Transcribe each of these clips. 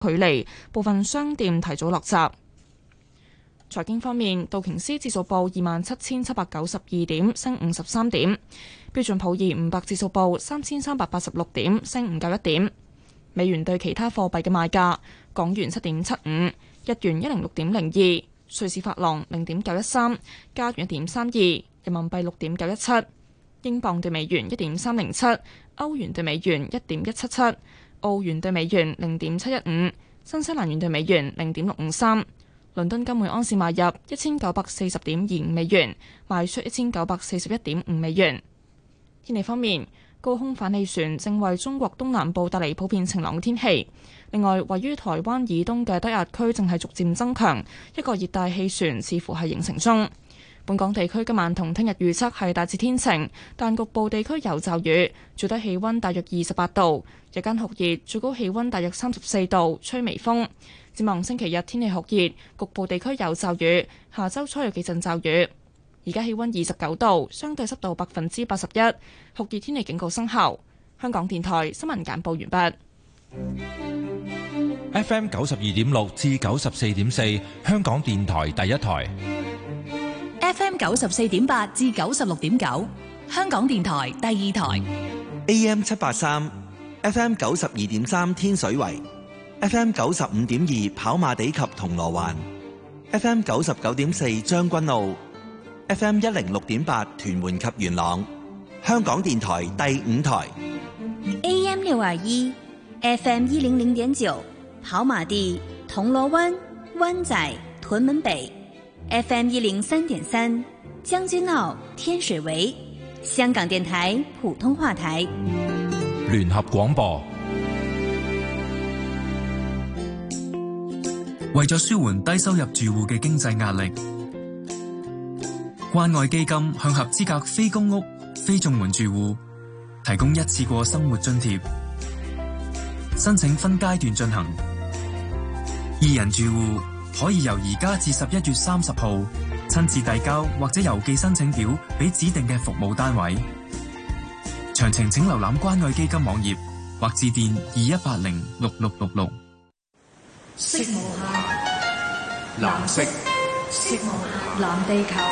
距離，部分商店提早落閘。財經方面，道瓊斯指數報27,792點，升53點；標準普爾500指數報3,386點，升591點。美元對其他貨幣嘅賣價：港元7.75，日元106.02，瑞士法郎0.913，加元1.32，人民幣6.917，英鎊對美元1.307，歐元對美元1.177，澳元對美元0.715，新西蘭元對美元0.653。倫敦金每盎司買入1940.25美元，賣出1941.5美元。天氣方面，高空反氣旋正為中國東南部帶嚟普遍晴朗嘅天氣。另外，位於台灣以東嘅低壓區正係逐漸增強，一個熱帶氣旋似乎係形成中。本港地區今晚同聽日預測係大致天晴，但局部地區有驟雨，最低氣溫大約28度，日間酷熱，最高氣溫大約34度，吹微風。展望星期日天氣酷熱，局部地區有驟雨，下周初有幾陣驟雨。而家氣溫29度，相對濕度81%，酷熱天氣警告生效。香港電台新聞簡報完畢。 FM 92.6至94.4，香港電台第一台。 FM 94.8至96.9，香港電台第二台。 AM 783 ，FM 92.3天水圍，FM 95.2跑馬地及銅鑼灣，FM 99.4將軍澳，FM 106.8屯門及元朗，香港電台第五台。 AM 621 FM 100.9跑馬地、銅鑼灣、灣仔、屯門北，FM 103.3將軍澳、天水圍，香港電台普通話台。 聯合廣播。 為咗舒緩低收入住戶嘅經濟壓力，關愛基金向合資格非公屋、非綜援住戶提供一次過生活津貼，申請分階段進行。2人住戶可以由而家至11月30號親自遞交或者郵寄申請表俾指定嘅服務單位。詳情請瀏覽關愛基金網頁或致電21806666。 色無限，藍色，色無限，藍地球。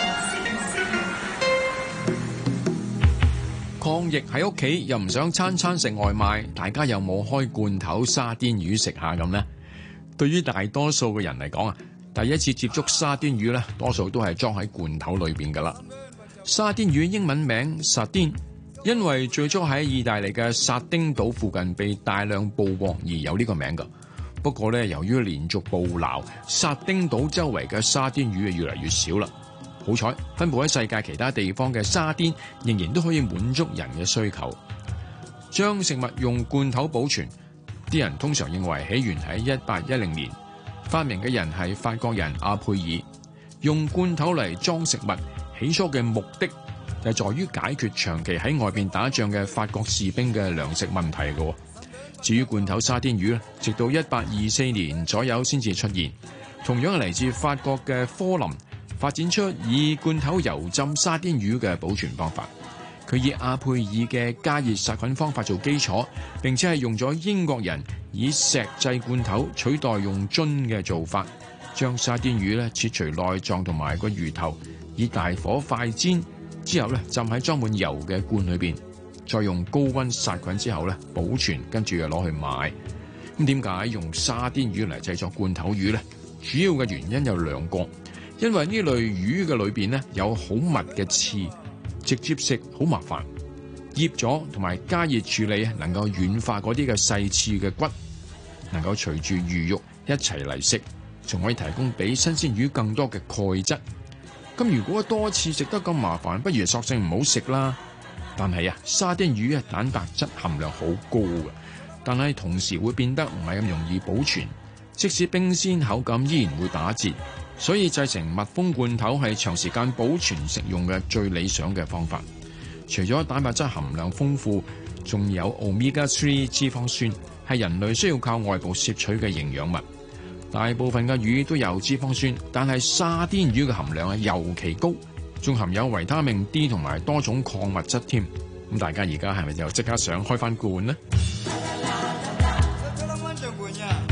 抗疫喺屋企又唔想餐餐食外賣，大家有冇開罐頭沙甸魚食下咁呢？對於大多數嘅人嚟講啊，第一次接觸沙甸魚咧，多數都係裝喺罐頭裏邊噶啦。沙甸魚英文名 Sardine， 因為最初喺意大利嘅撒丁島附近被大量捕獲而有呢個名噶。不過咧，由於連續捕撈，撒丁島周圍嘅沙甸魚越嚟越少啦。好彩，分佈喺世界其他地方嘅沙甸仍然都可以滿足人嘅需求。將食物用罐頭保存，啲人通常認為起源喺1810年，發明嘅人係法國人阿佩爾。用罐頭嚟裝食物，起初嘅目的就在於解決長期喺外邊打仗嘅法國士兵嘅糧食問題嘅。至於罐頭沙甸魚，直到1824年左右先至出現。同樣係嚟自法國嘅科林發展出以罐頭油浸沙甸魚嘅保存方法。佢以阿佩爾嘅加熱殺菌方法做基礎，並且係用咗英國人以石製罐頭取代用樽嘅做法，將沙甸魚咧切除內臟同埋個魚頭，以大火快煎之後咧浸喺裝滿油嘅罐裏邊，再用高溫殺菌之後咧保存，跟住又攞去賣。咁點解用沙甸魚嚟製作罐頭魚呢？主要嘅原因有兩個，因為呢類魚嘅裏邊咧有好密嘅刺，直接食好麻煩，醃咗同埋加熱處理能夠軟化嗰啲嘅細刺嘅骨，能夠隨住魚肉一齊嚟食，仲可以提供比新鮮魚更多嘅鈣質。咁如果多次食得咁麻煩，不如索性唔好食啦。但係啊，沙甸魚嘅蛋白質含量好高嘅，但係同時會變得唔係咁容易保存，即使冰鮮口感依然會打折。所以製成密封罐頭係長時間保存食用嘅最理想嘅方法。除咗蛋白質含量豐富，仲有 Omega 3脂肪酸，係人類需要靠外部攝取嘅營養物。大部分嘅魚都有脂肪酸，但係沙甸魚嘅含量係尤其高，仲含有維他命 D 同埋多種礦物質添。咁大家而家係咪就即刻想開翻罐呢？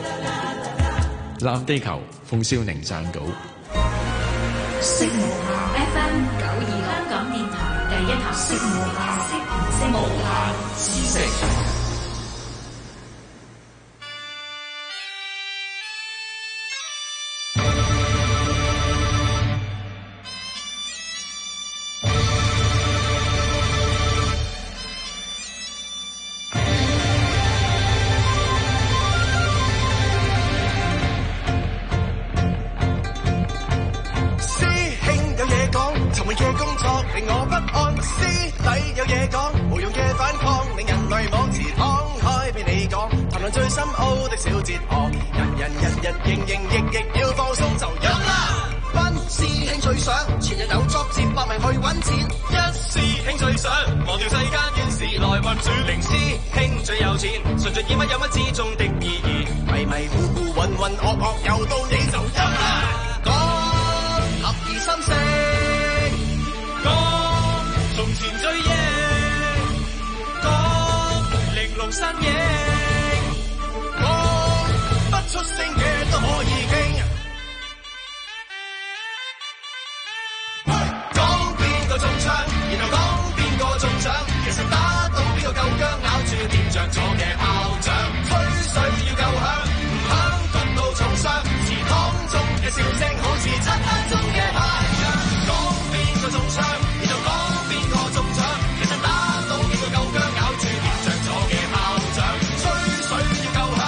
藍地球，馮少寧撰稿。 色無限 FM 926香港電台第一台，色無限，色無限知識。 最深奧的小哲學，人日營亦要放鬆就飲啦。溫師兄最想全日有作接百名去揾錢，一師兄最想忘掉世間怨事來運轉，零師兄最有錢，純盡以乜有乜之中的意義，迷迷糊糊渾渾噩噩又到你就飲啦。講合而心聲，講從前追憶，講玲瓏身影。出聲嘅都可以傾，講邊個中槍，然後講邊個中獎，其實打到邊個夠薑，咬住掂着咗嘅炮仗，吹水要夠響，唔響焗到重傷，祠堂中嘅笑聲好似漆黑中嘅太陽，講邊個中槍，然後講邊個中獎，其實打到邊個夠薑，咬住掂着咗嘅炮仗，吹水要夠響。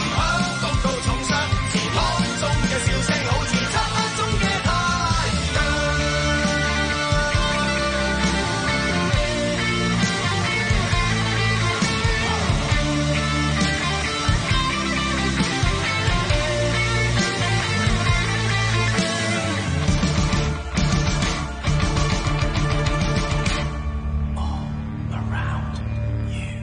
笑聲好似漆黑中嘅太陽。All around you。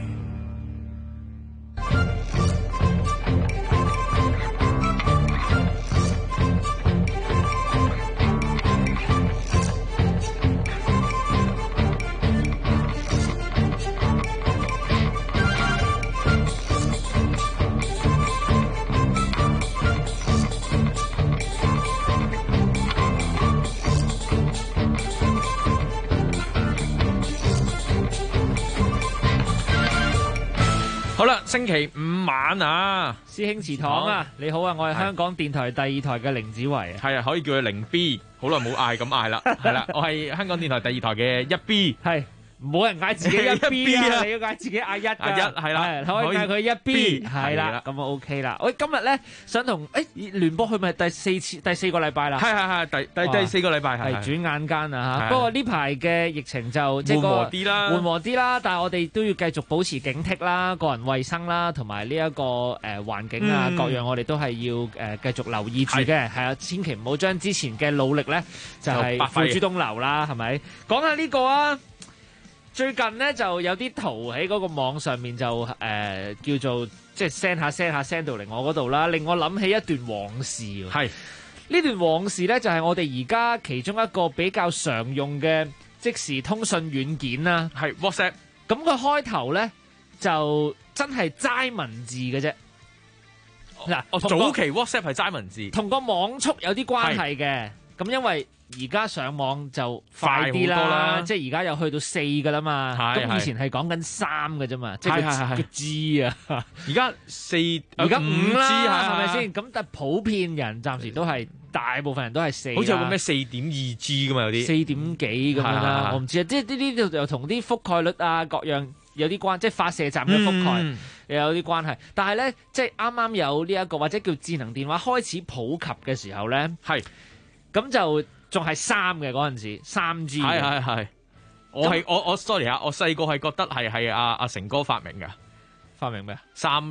好啦，星期五晚啊， 師兄祠堂啊，你好啊，我係香港電台第二台嘅凌子維， 係啊，可以叫佢凌 B， 好耐冇嗌咁嗌啦，係啦，我係香港電台第二台嘅一 B， 係。冇人嗌自己一 B 啊！你要嗌自己嗌一㗎， 嗌一係啦， 可以嗌佢一 B 係啦，咁啊 OK 啦。喂，今日咧想同聯播，佢咪第四個禮拜啦？ 係第四個禮拜係轉眼間啊嚇。不過呢排嘅疫情就即係緩和啲啦，但係我哋都要繼續保持警惕啦，個人衞生啦，同埋呢一個環境啊各樣，我哋都係要繼續留意住嘅。係啊，千祈唔好將之前嘅努力咧就係付諸東流啦，係咪？講下呢個啊！最近咧就有啲圖喺嗰個網上面就叫做即係 send 到嚟我嗰度啦，令我諗起一段往事。係呢段往事咧，就係我哋而家其中一個比較常用嘅即時通訊軟件啦。係 WhatsApp。咁佢開頭咧就真係齋文字嘅啫。嗱， 早期 WhatsApp 係齋文字， 同個網速有啲關係嘅。咁因為而家上網就快啲啦，即係而家又去到4噶啦嘛，咁以前係講緊3嘅啫嘛，即係個 G 啊，而家4，而家5啦，係咪先？咁但係普遍人暫時都係大部分人都係4， 好似有個咩4.2 G 噶嘛，有啲 4點幾咁樣啦，我唔知啊，即係呢啲又同啲覆蓋率啊各樣有啲關，即係發射站嘅覆蓋又有啲關係。但係咧，即係啱啱有呢一個或者叫智能電話開始普及嘅時候咧，係咁就。仲係3嘅嗰陣時，3G。係。我 sorry 啊，我細個係覺得係阿成哥發明㗎。發明咩啊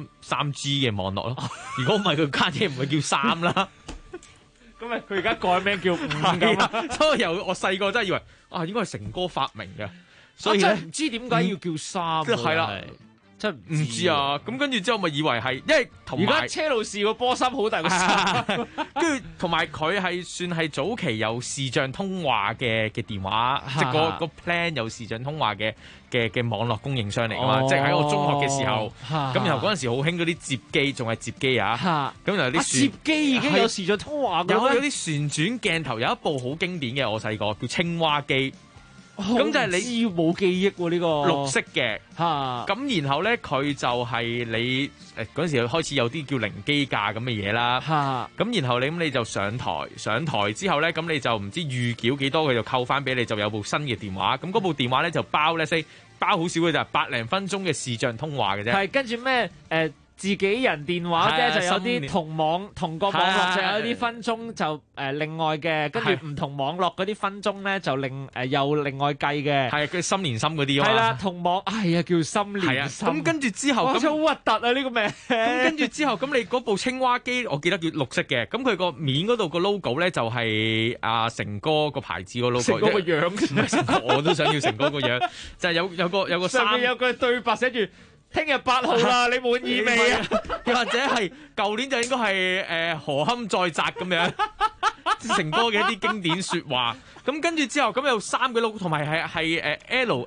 ？3G 嘅網絡咯。如果唔係佢家姐唔會叫3啦。咁咪佢而家改名叫5咁啦。所以由我細個真係以為應該係成哥發明嘅。所以咧唔知點解要叫3。係啦。 真唔知啊。咁跟住之後咪以為係，因為同埋而家車路士個波衫好大個衫， 跟住同埋佢係算係早期有視像通話嘅電話，即係個 plan 有視像通話嘅網絡供應商嚟㗎嘛。即係喺我中學嘅時候，咁然後嗰陣時好興嗰啲接機，仲係接機啊。咁有啲接機已經有視像通話㗎咩？ 有啲旋轉鏡頭，有一部好經典嘅，我細個叫青蛙機。咁就係你冇記憶喎呢個綠色嘅，咁然後咧佢就係你嗰陣時開始有啲叫零機價咁嘅嘢啦，咁然後你就上台之後咧，咁你就唔知預繳幾多，佢就扣翻俾你，就有部新嘅電話，咁嗰部電話咧就包好少嘅咋，8零分鐘嘅視像通話嘅啫。 係跟住咩自己人電話啫，就有啲同個網絡就有啲分鐘就另外嘅，跟住唔同網絡嗰啲分鐘咧就又另外計嘅。係佢心連心嗰啲啊嘛。係啦，同網係啊叫心連心。 咁跟住之後， 好似好核突啊呢個名。 咁跟住之後，咁你嗰部青蛙機，我記得叫綠色嘅，咁佢個面嗰度個 logo 咧就係阿成哥個牌子個 logo。 成哥個樣， 唔係成哥，我都想要成哥個樣，就係有個上面有句對白寫住。聽日8號啦，你滿意未啊？ 又或者係舊年就應該係何堪再摘咁樣，成哥嘅一啲經典説話。咁跟住之後，咁有3個 logo，同埋係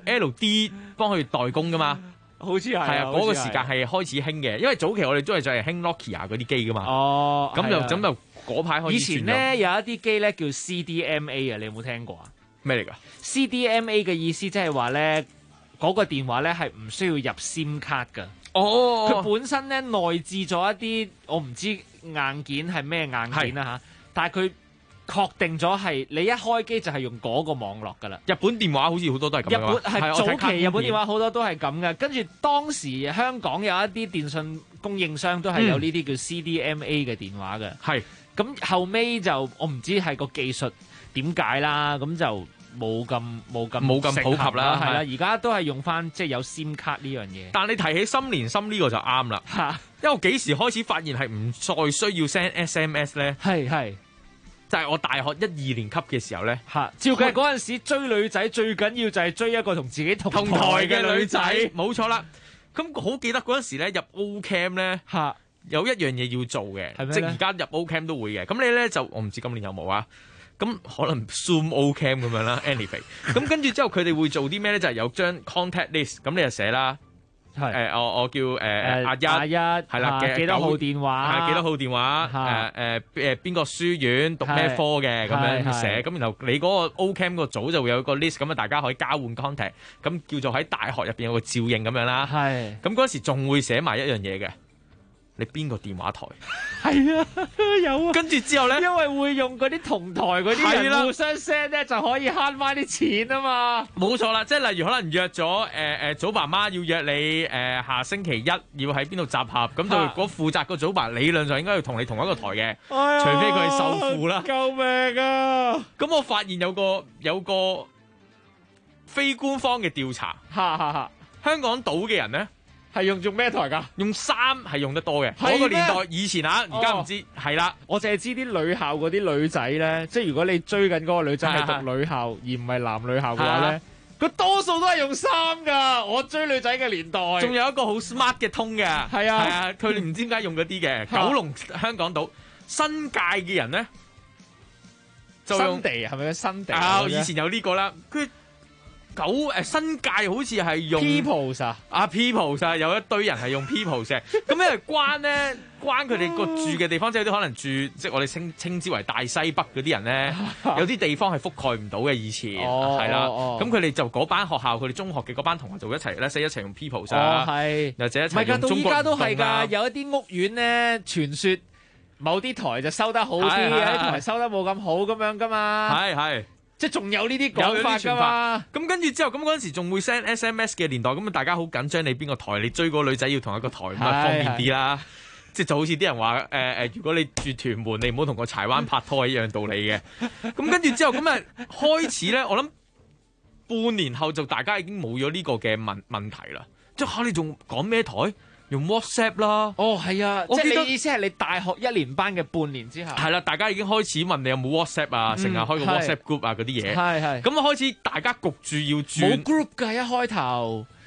LD 幫佢代工噶嘛。 好似係啊，嗰個時間係開始興嘅，因為早期我哋都係就係興 Nokia 嗰啲機噶嘛。哦，咁就嗰排開始。 以前咧有一啲機咧叫 CDMA 啊，你有冇聽過啊？ 咩嚟㗎 ？CDMA 嘅意思即係話咧。嗰個電話咧係唔需要入 SIM 卡㗎，佢本身咧內置咗一啲我唔知硬件係咩硬件啦嚇，但係佢確定咗係你一開機就係用嗰個網絡㗎啦。 日本電話好似好多都係咁樣， 係早期日本電話好多都係咁嘅。跟住當時香港有一啲電信供應商都係有呢啲叫 CDMA 嘅電話嘅。係咁後尾就我唔知係個技術點解啦，咁就。冇咁普及啦，係啦，而家都係用翻即係有 SIM 卡呢樣嘢。 但你提起心連心呢個就啱啦，因為我幾時開始發現係唔再需要 send SMS 咧？係就係我大學1、2年級嘅時候咧。 照計嗰陣時追女仔最緊要就係追一個同自己同台嘅女仔， 冇錯啦。咁好記得嗰陣時咧入 O Cam 咧，有一樣嘢要做嘅，即係而家入 O Cam 都會嘅。咁你咧就我唔知今年有冇啊？咁可能 Zoom O Cam 咁樣啦 ，anyway。咁跟住之後佢哋會做啲咩咧？就係有張 contact list，咁你就寫啦。我叫阿一係啦嘅幾多號電話？ 幾多號電話？邊個書院讀咩科嘅咁樣寫。咁然後你嗰個 O Cam 個組就會有個 list，咁啊大家可以交換 contact，咁叫做喺大學入邊有個照應咁樣啦。係。咁嗰時仲會寫埋一樣嘢嘅。你邊個電話台？ 係啊，有啊。跟住之後咧， 因為會用嗰啲同台嗰啲人互相 send 咧，就可以慳翻啲錢啊嘛。 冇錯啦，即係例如可能約咗祖爸媽要約你下星期一要喺邊度集合，咁就嗰負責個祖爸理論上應該要同你同一個台嘅，除非佢係受父啦。 救命啊！ 咁我發現有個非官方嘅調查，香港島嘅人咧。 係用咩台㗎？ 用3係用得多嘅。嗰個年代以前啊，而家唔知係啦。 我淨係知啲女校嗰啲女仔咧，即係如果你追緊嗰個女仔係讀女校而唔係男女校嘅話咧，佢多數都係用3㗎。我追女仔嘅年代， 仲有一個好 smart 嘅通嘅，係啊，佢哋唔知點解用嗰啲嘅。九龍香港島新界嘅人咧，就用新地係咪新地？ 以前有呢個啦，佢。新界好似係用 Peoples 啊 ，Peoples 有一堆人係用 Peoples 嘅，咁因為關佢哋個住嘅地方，即係有啲可能住即係我哋稱之為大西北嗰啲人咧，有啲地方係覆蓋唔到嘅以前，係啦，咁佢哋就嗰班學校，佢哋中學嘅嗰班同學就一齊咧，一齊用 Peoples 啊，或者一齊用中國移動啊。唔係㗎，到依家都係㗎， 有一啲屋苑咧，傳說某啲台就收得好啲，有啲台收得冇咁好咁樣㗎嘛。係。即係仲有呢啲講法㗎嘛？ 咁跟住之後，咁嗰陣時仲會 send SMS 嘅年代，咁大家好緊張，你邊個台？你追嗰個女仔要同一個台，咁啊方便啲啦。即係就好似啲人話如果你住屯門，你唔好同個柴灣拍拖一樣道理嘅。咁跟住之後，咁啊開始咧，我諗半年後就大家已經冇咗呢個嘅問題啦。即係你仲講咩台？用 WhatsApp 啦， 係啊，即係你意思係你大學1年班嘅半年之後， 係啦，大家已經開始問你有冇 WhatsApp 啊，成日開個 WhatsApp group 啊嗰啲嘢，係咁開始大家焗住要轉， 冇 group 㗎一開頭，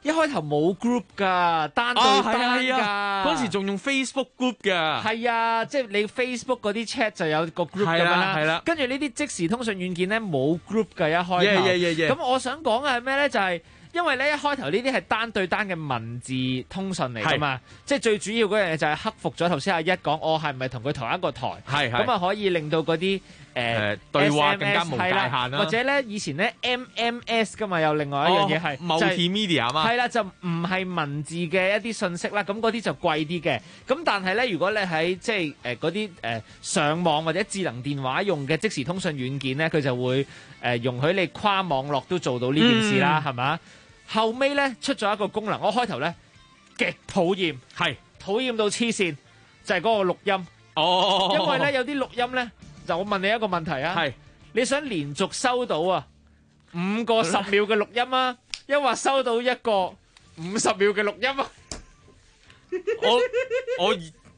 一開頭冇 group 㗎，單對單㗎。 嗰陣時仲用 Facebook group 㗎。 係啊，即係你 Facebook 嗰啲 chat 就有個 group 咁樣啦。係啦。跟住呢啲即時通訊軟件咧冇 group 㗎，一開頭。咁我想講嘅係咩咧？就係因為咧一開頭呢啲係單對單嘅文字通訊嚟㗎嘛，即係最主要嗰樣嘢就係克服咗頭先阿一講，我係唔係同佢同一個台？咁啊可以令到嗰啲對話更加無界限啦。 或者咧以前咧 MMS 㗎嘛，有另外一樣嘢係 multimedia 啊嘛。 係啦，就唔係文字嘅一啲信息啦，咁嗰啲就貴啲嘅。咁但係咧，如果你喺即係嗰啲上網或者智能電話用嘅即時通訊軟件咧，佢就會容許你跨網絡都做到呢件事啦，係嘛？後尾咧出咗一個功能，我開頭咧極討厭，討厭到黐線，就係嗰個錄音。因為咧有啲錄音咧，就我問你一個問題啊，你想連續收到啊5個10秒嘅錄音啊，抑或收到一個50秒嘅錄音啊？ 我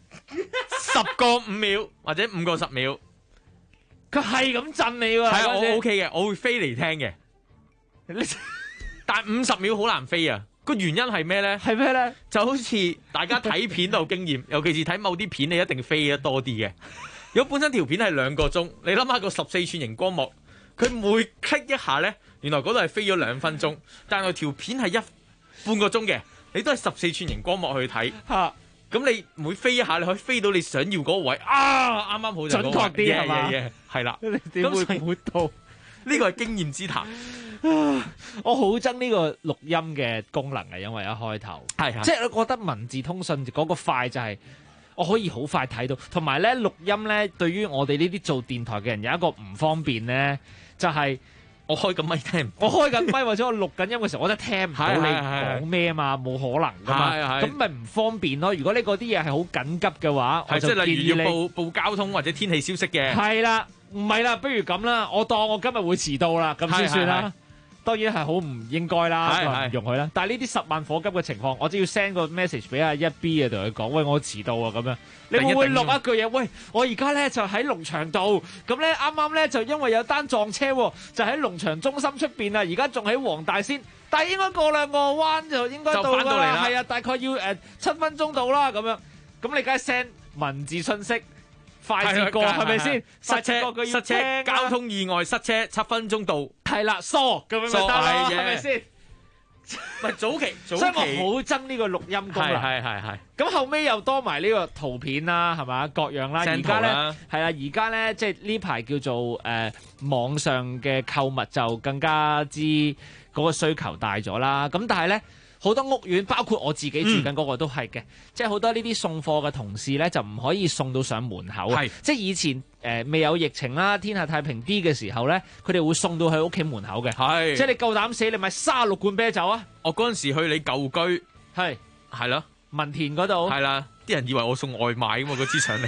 10個5秒或者5個10秒， 佢係咁震你喎。 係我 OK 嘅，我會飛嚟聽嘅。但50秒好難飛啊！個原因係咩咧？ 係咩咧？ 就好似大家睇片都有經驗，尤其是睇某啲片，你一定飛得多啲嘅。如果本身條片係2個鐘，你諗下個14寸熒光幕，佢每 click 一下咧，原來嗰度係飛咗2分鐘，但係條片係半個鐘嘅，你都係14寸熒光幕去睇。咁你每飛一下，你可以飛到你想要嗰個位啊！啱啱好就準確啲係嘛？ 係啦， 你點會估到？ 呢個係經驗之談。 我好憎呢個錄音嘅功能嘅，因為一開頭即係我覺得文字通訊嗰個快就係我可以好快睇到，同埋咧錄音咧對於我哋呢啲做電台嘅人有一個唔方便咧，就係我開緊咪聽， 我開緊咪或者我錄緊音嘅時候，我真係聽唔到你講咩啊嘛，冇可能噶嘛，咁咪唔方便咯。如果你嗰啲嘢係好緊急嘅話，我就建議你即係例如要報交通或者天氣消息嘅， 係啦，唔係啦，不如咁啦，我當我今日會遲到啦，咁先算啦。當然係好唔應該啦，唔容許啦。但係呢啲10萬火急嘅情況，我只要 send 個 message 俾阿1B 啊，同佢講，喂，我遲到啊咁樣。你會唔會錄一句嘢？喂，我而家咧就喺農場度，咁咧啱啱咧就因為有單撞車，就喺農場中心出邊啊，而家仲喺黃大仙，但係應該過2個彎就應該到㗎啦。係啊，大概要7分鐘到啦咁樣。咁你梗係 send 文字信息。快捷過係咪先？塞車， 交通意外塞車7分鐘到， 係啦，疏咁樣咪得咯，係咪先？ 唔係早期， 所以我好憎呢個錄音功能。 係。 咁後尾又多埋呢個圖片啦，係嘛，各樣啦。而家咧係啦，而家咧即係呢排叫做網上嘅購物就更加之嗰個需求大咗啦。咁但係咧。好多屋苑，包括我自己住緊嗰個都係嘅，即係好多呢啲送貨嘅同事咧，就唔可以送到上門口。即係以前未有疫情啦，天下太平啲嘅時候咧，佢哋會送到去屋企門口嘅。即係你夠膽死，你買36罐啤酒啊！ 我嗰陣時去你舊居，係咯， 文田嗰度， 係啦，啲人以為我送外賣㗎嘛，嗰支上嚟。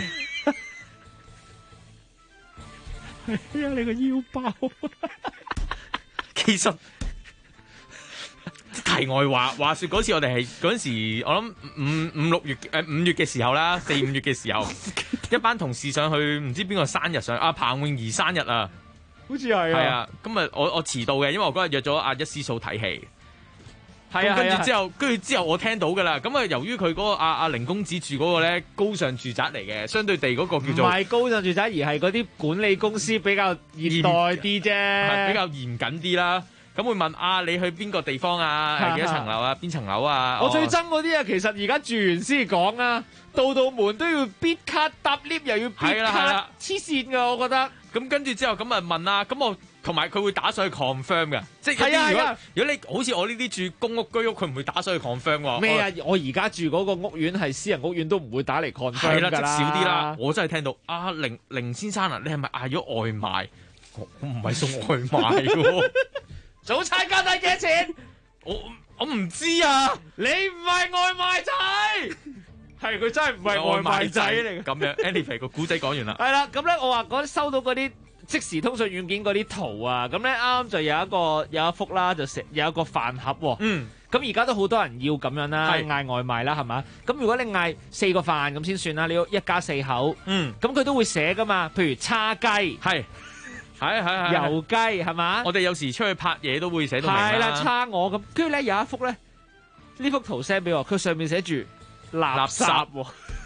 係啊，你個腰包。 其實。題外話說嗰次我哋係嗰陣時，我諗5月嘅時候啦，4、5月嘅時候，一班同事上去唔知邊個生日上，彭詠儀生日啊， 好似係啊，咁啊我遲到嘅，因為我嗰日約咗阿一師嫂睇戲，跟住之後我聽到噶啦，咁啊由於佢嗰個阿凌公子住嗰個咧高尚住宅嚟嘅，相對地嗰個叫做唔係高尚住宅，而係嗰啲管理公司比較現代啲啫， 比較嚴謹啲啦。咁會問你去邊個地方啊？幾多層樓啊？邊層樓啊？ 我最憎嗰啲啊，其實而家住完先講啊，到門都要必卡搭 lift 又要必卡，黐線㗎我覺得。 咁跟住之後咁啊問啦，咁我同埋佢會打上去 confirm 嘅，即係如果你好似我呢啲住公屋居屋，佢唔會打上去 confirm 喎。 咩啊？我而家住嗰個屋苑係私人屋苑，都唔會打嚟 confirm 㗎啦。 即少啲啦。我真係聽到凌先生啊，你係咪嗌咗外賣？我唔係送外賣喎。 早餐加底幾多錢？ 我唔知啊！ 你唔係外賣仔，係佢真係唔係外賣仔嚟嘅。 咁樣 anyway 個古仔講完啦。 係啦，咁咧我話收到嗰啲即時通訊軟件嗰啲圖啊，咁咧啱啱就有一幅啦，就有一個飯盒喎。咁而家都好多人要咁樣啦，嗌外賣啦，係嘛？咁如果你嗌4個飯咁先算啦，你要1家4口。咁佢都會寫噶嘛，譬如叉雞。係油雞係嘛？ 我哋有時出去拍嘢都會寫到明啦。 係啦，叉我咁，跟住咧有一幅咧呢幅圖 send 俾我，佢上面寫住垃圾喎，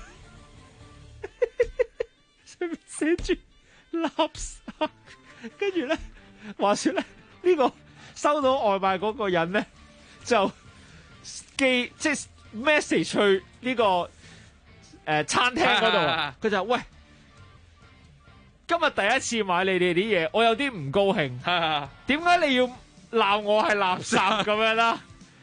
上面寫住垃圾，跟住咧話説咧呢個收到外賣嗰個人咧就寄即係 message 去呢個餐廳嗰度，佢就喂，今日第一次買你哋啲嘢，我有啲唔高興，點解你要鬧我係垃圾咁樣啦？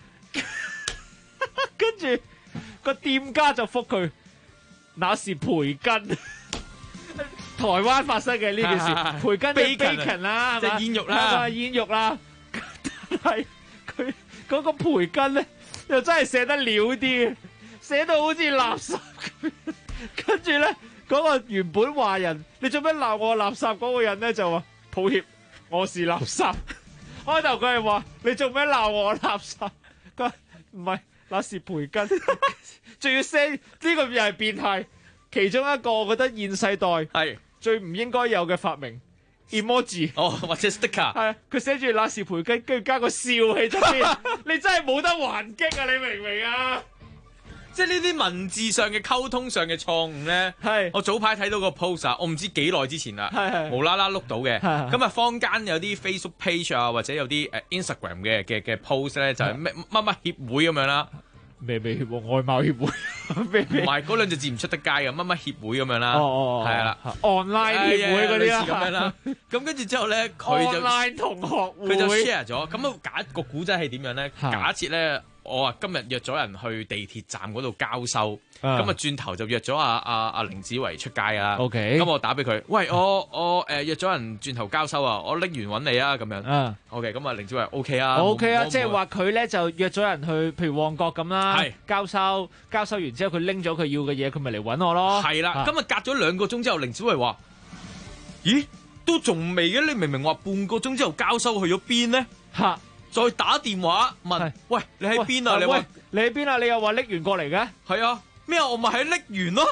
跟住個店家就覆佢，那是培根。台灣發生嘅呢件事，培根即係 bacon 啦， 即係煙肉啦， 煙肉啦。但係佢嗰個培根咧，又真係寫得潦啲，寫到好似垃圾咁。跟住咧，嗰個原本話人你做咩鬧我垃圾嗰個人咧就話抱歉，我是垃圾。開頭佢係話你做咩鬧我垃圾？佢話唔係，那是培根。仲要 send 呢個又係變態。其中一個我覺得現世代係最唔應該有嘅發明 emoji 或者 sticker 係佢寫住那是培根，跟住加個笑喺側邊，你真係冇得還擊啊！你明唔明啊？ 即係呢啲文字上嘅溝通上嘅錯誤咧，係我早排睇到個 post 啊，我唔知幾耐之前啦，無啦啦碌到嘅，咁啊坊間有啲 Facebook page 啊，或者有啲Instagram 嘅 post 咧，就係乜乜協會咁樣啦。 咩協會？外貿協會？ 唔係嗰兩隻字唔出得街嘅，乜乜協會咁樣啦。係啦 ，online 協會嗰啲咁樣啦。咁跟住之後咧，佢就 online 同學會， 佢就 share 咗。咁啊，假個古仔係點樣咧？假設咧，我今日約咗人去地鐵站嗰度交收，咁啊轉頭就約咗阿凌子維出街啊。 OK， 咁我打俾佢，喂，我約咗人轉頭交收啊，我拎完揾你啊，咁樣。OK，咁啊凌子維 OK 啊 ，OK 啊，即係話佢咧就約咗人去，譬如旺角咁啦，交收完之後佢拎咗佢要嘅嘢，佢咪嚟揾我咯。 係啦，咁啊隔咗2個鐘之後，凌子維話：咦，都仲未嘅？你明明話半個鐘之後交收去咗邊咧？嚇！再打電話問，喂，你喺邊啊？你話你喺邊啊？你又話拎完過嚟嘅？ 係啊，咩啊？我咪喺拎完咯。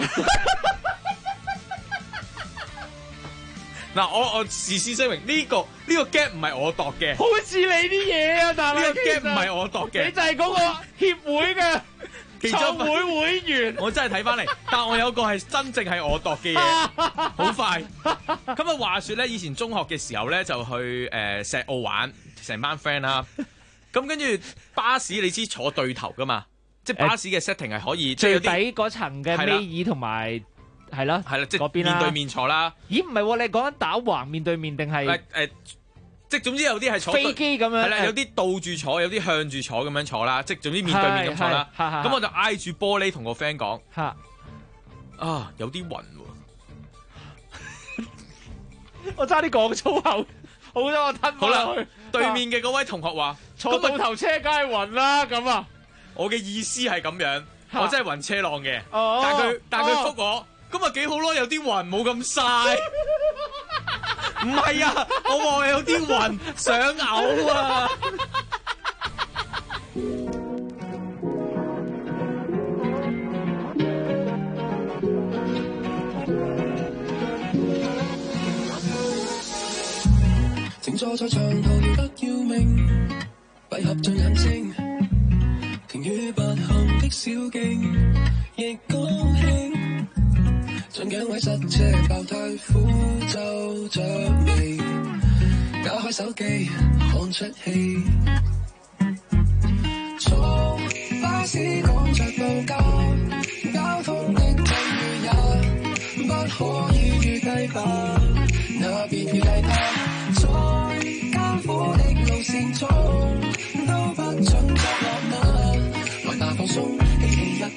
嗱，我事先聲明，呢個 gap 唔係我度嘅， 好似你啲嘢啊，但係呢個 gap 唔係我度嘅， 你就係嗰個協會嘅創會會員。 我真係睇翻嚟，但我有個係真正係我度嘅嘢，好快。咁啊，話說咧，以前中學嘅時候咧，就去石澳玩。成班 friend 啦，咁跟住巴士你知坐對頭噶嘛，即係巴士嘅 setting 係可以最底嗰層嘅尾椅同埋係啦， 即係面對面坐啦。 咦，唔係喎，你講緊打橫面對面定係即係總之有啲係坐飛機咁樣， 係啦，有啲倒住坐，有啲向住坐咁樣坐啦，即係總之面對面咁坐啦。咁我就挨住玻璃同個 friend 講：啊，有啲暈喎， 我差啲講粗口。好咗，我吞翻落去。 對面嘅嗰位同學話： 坐到頭車梗係暈啦，咁啊！ 我嘅意思係咁樣，我真係暈車浪嘅。但佢覆我，咁啊幾好咯，有啲暈冇咁曬。唔係啊，我話我有啲暈，想嘔啊！ 坐在牆頭搖得要命，閉合着眼睛，甜與不幸的小徑，亦高興。盡享位塞車爆胎苦皺着眉，打開手機看出戲。從巴士趕着到家，交通的際遇也不可以預計吧，那別預計他。在艱苦的路線中，都不准作樂嗎？來吧放鬆，嬉戲一下。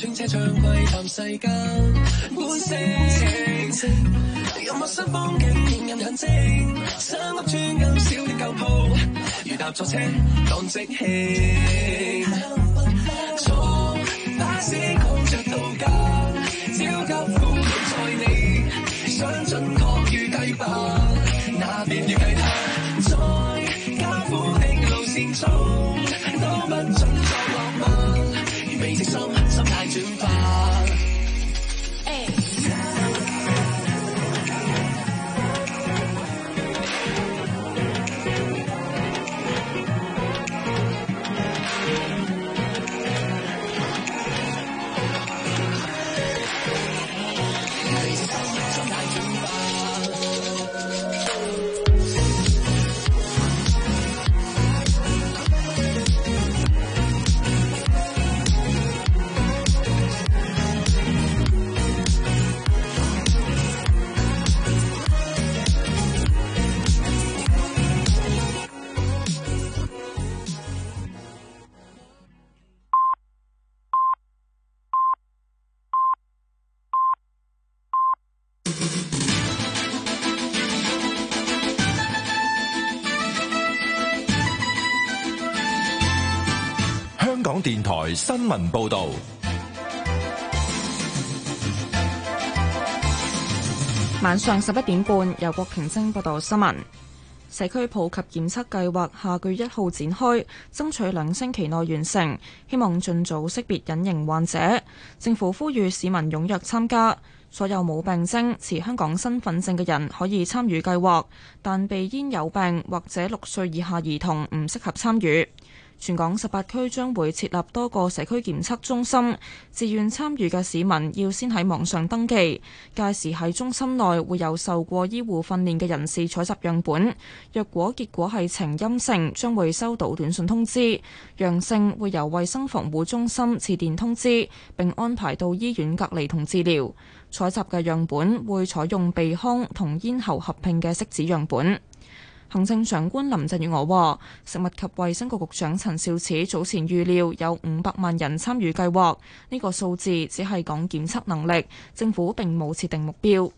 整車暢攜談世間歡聲，有陌生風景令人眼睛，生屋村咁小的舊鋪，如搭錯車當即興，坐巴士趕着到家，焦急苦惱在你，想準確與低白，那便要計他，在艱苦的路線中，都不准再浪漫，如未直心態轉化。 香港電台新聞報導。 晚上11點半，由郭平晶報道新聞。社區普及檢測計劃下個月1號展開，爭取2星期內完成，希望盡早識別隱形患者。政府呼籲市民踴躍參加，所有冇病徵、持香港身份證嘅人可以參與計劃，但鼻咽有病或者6歲以下兒童唔適合參與。全港18區將會設立多個社區檢測中心，自願參與嘅市民要先喺網上登記，屆時喺中心內會有受過醫護訓練嘅人士採集樣本，若果結果係呈陰性，將會收到短信通知，陽性會由衛生防護中心致電通知，並安排到醫院隔離同治療。採集嘅樣本會採用鼻腔同咽喉合併嘅拭子樣本。行政長官林鄭月娥話，食物及衛生局局長陳肇始早前預料有500萬人參與計劃，呢個數字只係講檢測能力，政府並冇設定目標。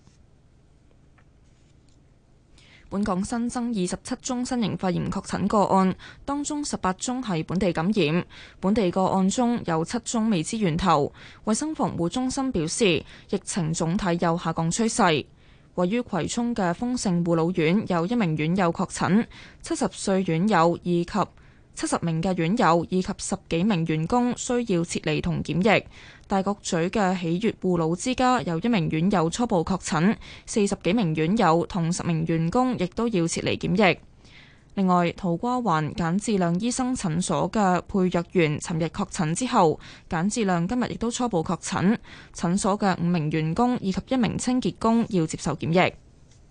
本港新增27宗新型肺炎確診個案，當中18宗係本地感染，本地個案中有7宗未知源頭。衛生防護中心表示，疫情總體有下降趨勢。位於葵涌嘅豐盛護老院有1名院友確診，70歲院友以及70名嘅院友以及10幾名員工需要撤離同檢疫。大角咀嘅喜悅護老之家有1名院友初步確診，40幾名院友同10名員工亦都要撤離檢疫。另外，土瓜灣簡志亮醫生診所嘅配藥員尋日確診之後，簡志亮今日亦都初步確診，診所嘅5名員工以及1名清潔工要接受檢疫。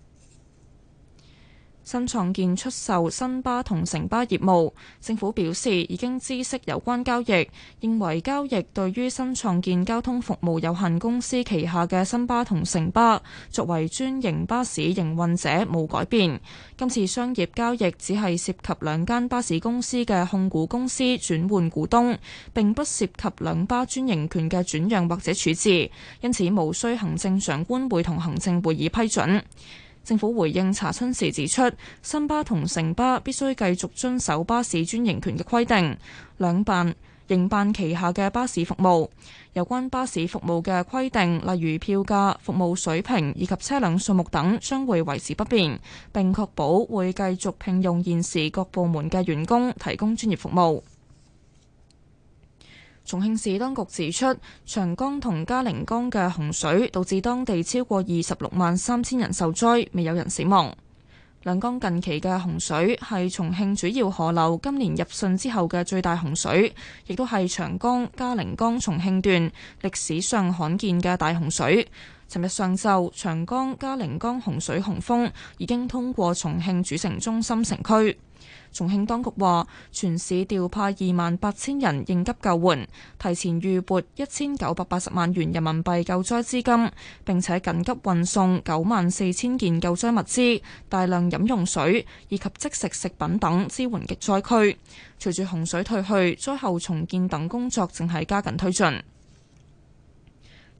新創建出售新巴同城巴業務，政府表示已經知悉有關交易，認為交易對於新創建交通服務有限公司旗下嘅新巴同城巴作為專營巴士營運者冇改變。今次商業交易只係涉及2間巴士公司嘅控股公司轉換股東，並不涉及兩巴專營權嘅轉讓或者處置，因此無需行政長官會同行政會議批准。政府回應查詢時指出，新巴同城巴必須繼續遵守巴士專營權嘅規定，兩辦營辦旗下嘅巴士服務。有關巴士服務嘅規定，例如票價、服務水平以及車輛數目等，將會維持不變，並確保會繼續聘用現時各部門嘅員工提供專業服務。重慶市當局指出，長江同嘉陵江嘅洪水導致當地超過263000人受災，未有人死亡。兩江近期嘅洪水係重慶主要河流今年入汛之後嘅最大洪水，亦都係長江、嘉陵江、重慶段歷史上罕見嘅大洪水。尋日上晝，長江、嘉陵江洪水洪峰已經通過重慶主城中心城區。重慶當局話，全市調派28000人應急救援，提前預撥1980萬元人民幣救災資金，並且緊急運送94000件救災物資、大量飲用水以及即食食品等支援極災區。隨住洪水退去，災後重建等工作正係加緊推進。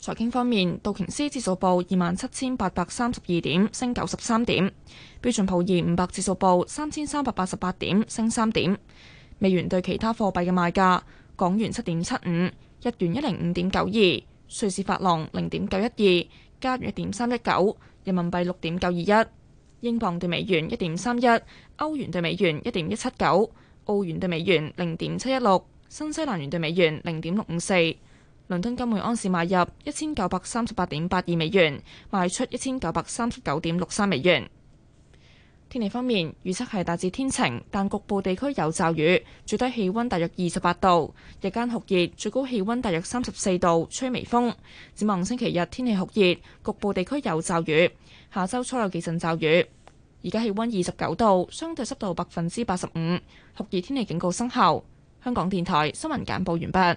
財經方面，道瓊斯指數報27,832點，升93點；標準普爾500指數報3,388點，升3點。美元對其他貨幣嘅賣價：港元7.75，日元105.92，瑞士法郎0.912，加元1.319，人民幣6.921，英鎊對美元1.31，歐元對美元1.179，澳元對美元0.716，新西蘭元對美元0.654。倫敦金每盎司買入1938.82美元，賣出1939.63美元。天氣方面，預測係大致天晴，但局部地區有驟雨，最低氣溫大約28度，日間酷熱，最高氣溫大約34度，吹微風。展望星期日天氣酷熱，局部地區有驟雨，下周初有幾陣驟雨。而家氣溫29度，相對濕度85%，酷熱天氣警告生效。香港電台新聞簡報完畢。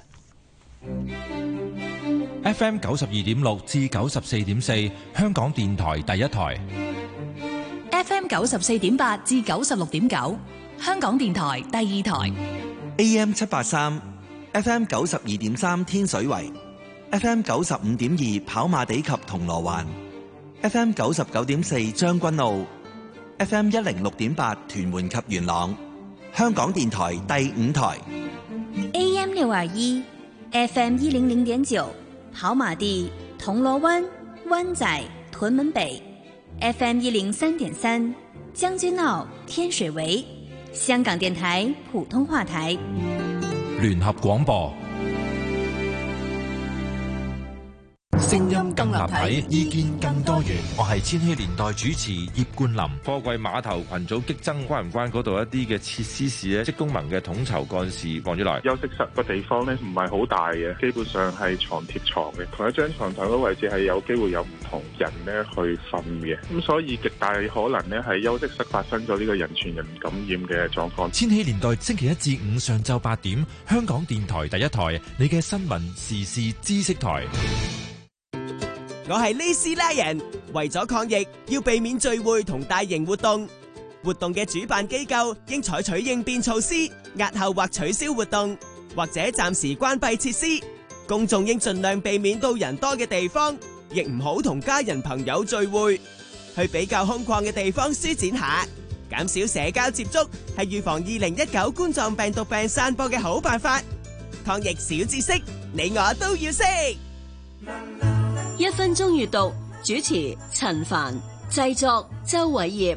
FM 92.6至94.4，香港電台第一台。 FM 94.8至96.9，香港電台第二台。 AM 783 FM 92.3天水圍 FM 95.2跑馬地及銅鑼灣 FM 99.4將軍澳 FM 106.8屯門及元朗，香港電台第五台。 AM 621 FM 100.9跑馬地銅鑼灣灣仔屯門北，FM 103.3將軍澳天水圍，香港電台普通話台。 聯合廣播，聲音更立體，意見更多元。我係千禧年代主持葉冠霖。 貨櫃碼頭群組激增，關唔關嗰度一啲嘅設施事咧？職工盟嘅統籌幹事黃之來， 休息室個地方咧唔係好大嘅，基本上係床貼床嘅，同一張床頭嘅位置係有機會有唔同人咧去瞓嘅，咁所以極大可能咧係休息室發生咗呢個人傳人感染嘅狀況。 千禧年代星期一至五上晝8點，香港電台第一台，你嘅新聞時事知識台。 我係李斯拉人，為咗抗疫，要避免聚會同大型活動。活動嘅主辦機構應採取應變措施，押後或取消活動，或者暫時關閉設施。公眾應盡量避免到人多嘅地方，亦唔好同家人朋友聚會。去比較空曠嘅地方舒展下，減少社交接觸，係預防2019冠狀病毒病散播嘅好辦法。抗疫小知識，你我都要識。 1分鐘閱讀，主持陳凡，製作周偉業。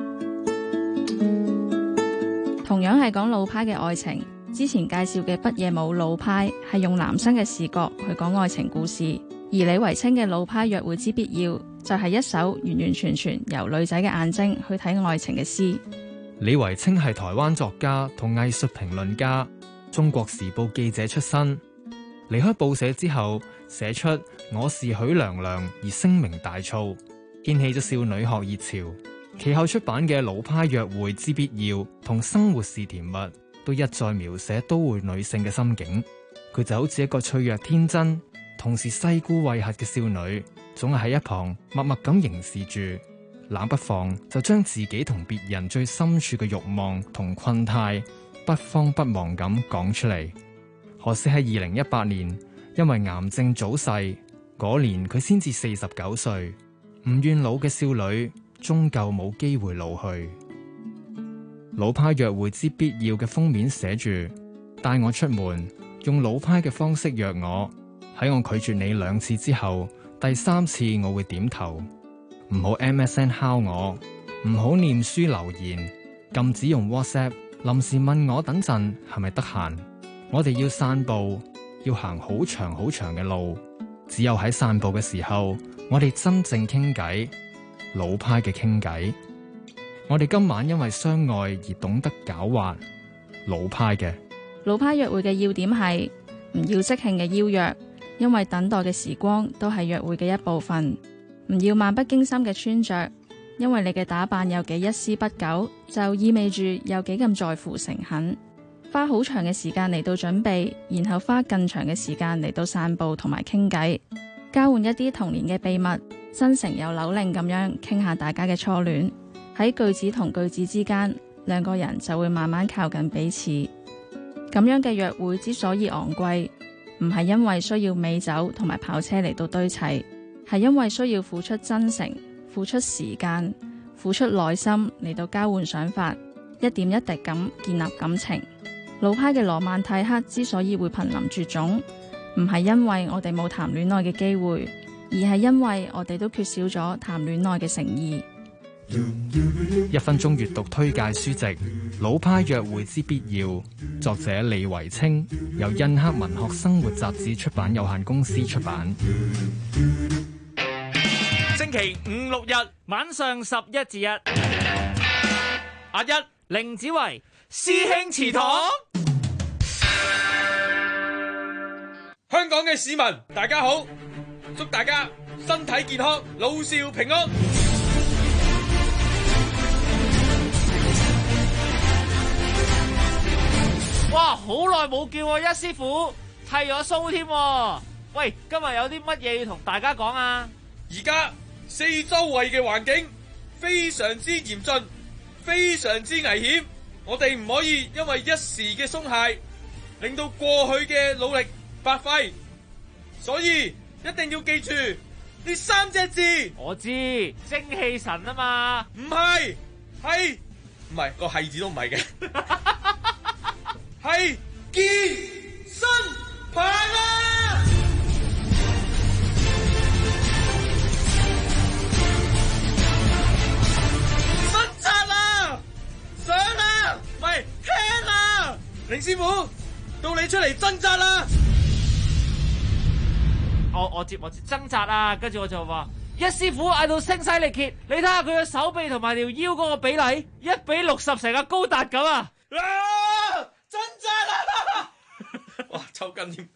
同樣係講老派嘅愛情，之前介紹嘅北野武老派係用男生嘅視角去講愛情故事，而李維菁嘅老派約會之必要就係一首完完全全由女仔嘅眼睛去睇愛情嘅詩。 李維菁係台灣作家同藝術評論家，中國時報記者出身。離開報社之後，寫出《我是許娘娘》而聲名大噪，掀起咗少女學熱潮。其後出版嘅《老派約會之必要》同《生活是甜蜜》都一再描寫都會女性嘅心境。佢就好似一個脆弱天真，同時世故慧核嘅少女，總係喺一旁默默咁凝視住，冷不防就將自己同別人最深處嘅慾望同困態不慌不忙咁講出嚟。可惜喺2018年，因為癌症早逝，嗰年佢先至49歲。唔願老嘅少女，終究冇機會老去。老派約會之必要嘅封面寫住：帶我出門，用老派嘅方式約我。喺我拒絕你2次之後，第3次我會點頭。唔好 MSN 敲我，唔好念書留言，禁止用 WhatsApp。臨時問我等陣係咪得閒。我哋要散步，要行好長好長嘅路。只有喺散步嘅時候，我哋真正傾偈，老派嘅傾偈。我哋今晚因為相愛而懂得狡猾，老派嘅。 老派約會嘅要點係唔要即興嘅邀約，因為等待嘅時光都係約會嘅一部分。唔要漫不經心嘅穿着，因為你嘅打扮有幾一絲不苟，就意味住有幾咁在乎誠懇。花好長嘅時間嚟到準備，然後花更長嘅時間嚟到散步同埋傾偈，交換一啲童年嘅秘密，真誠又扭擰咁樣傾下大家嘅初戀。喺句子同句子之間，兩個人就會慢慢靠近彼此。咁樣嘅約會之所以昂貴， 唔係因為需要美酒同埋跑車嚟到堆砌，係因為需要付出真誠、付出時間、付出耐心嚟到交換想法，一點一滴咁建立感情。老派嘅羅曼蒂克之所以會瀕臨絕種，唔係因為我哋冇談戀愛嘅機會，而係因為我哋都缺少咗談戀愛嘅誠意。 1分鐘閱讀推介書籍《老派約會之必要》，作者李維清，由印刻文學生活雜誌出版有限公司出版。 星期5、6日晚上11至1， 阿一凌子維師兄祠堂。香港嘅市民大家好，祝大家身體健康，老少平安。 哇，好耐冇見喎，一師傅剃咗鬚添。喂，今日有啲乜嘢要同大家講啊？ 而家四周圍嘅環境非常之嚴峻，非常之危險，我哋唔可以因為一時嘅鬆懈，令到過去嘅努力白費。所以一定要記住呢3隻字。 我知，精氣神啊嘛。 唔係，唔係個係字都唔係嘅。係健身棒啊！掙扎啦，上啦，唔係聽啦，凌師傅，到你出嚟掙扎啦！ 我接掙扎啊，跟住我就話一師傅嗌到聲嘶力竭，你睇下佢嘅手臂同埋條腰嗰個比例1比60，成個高達咁啊！ 掙扎啦！哇，抽筋添。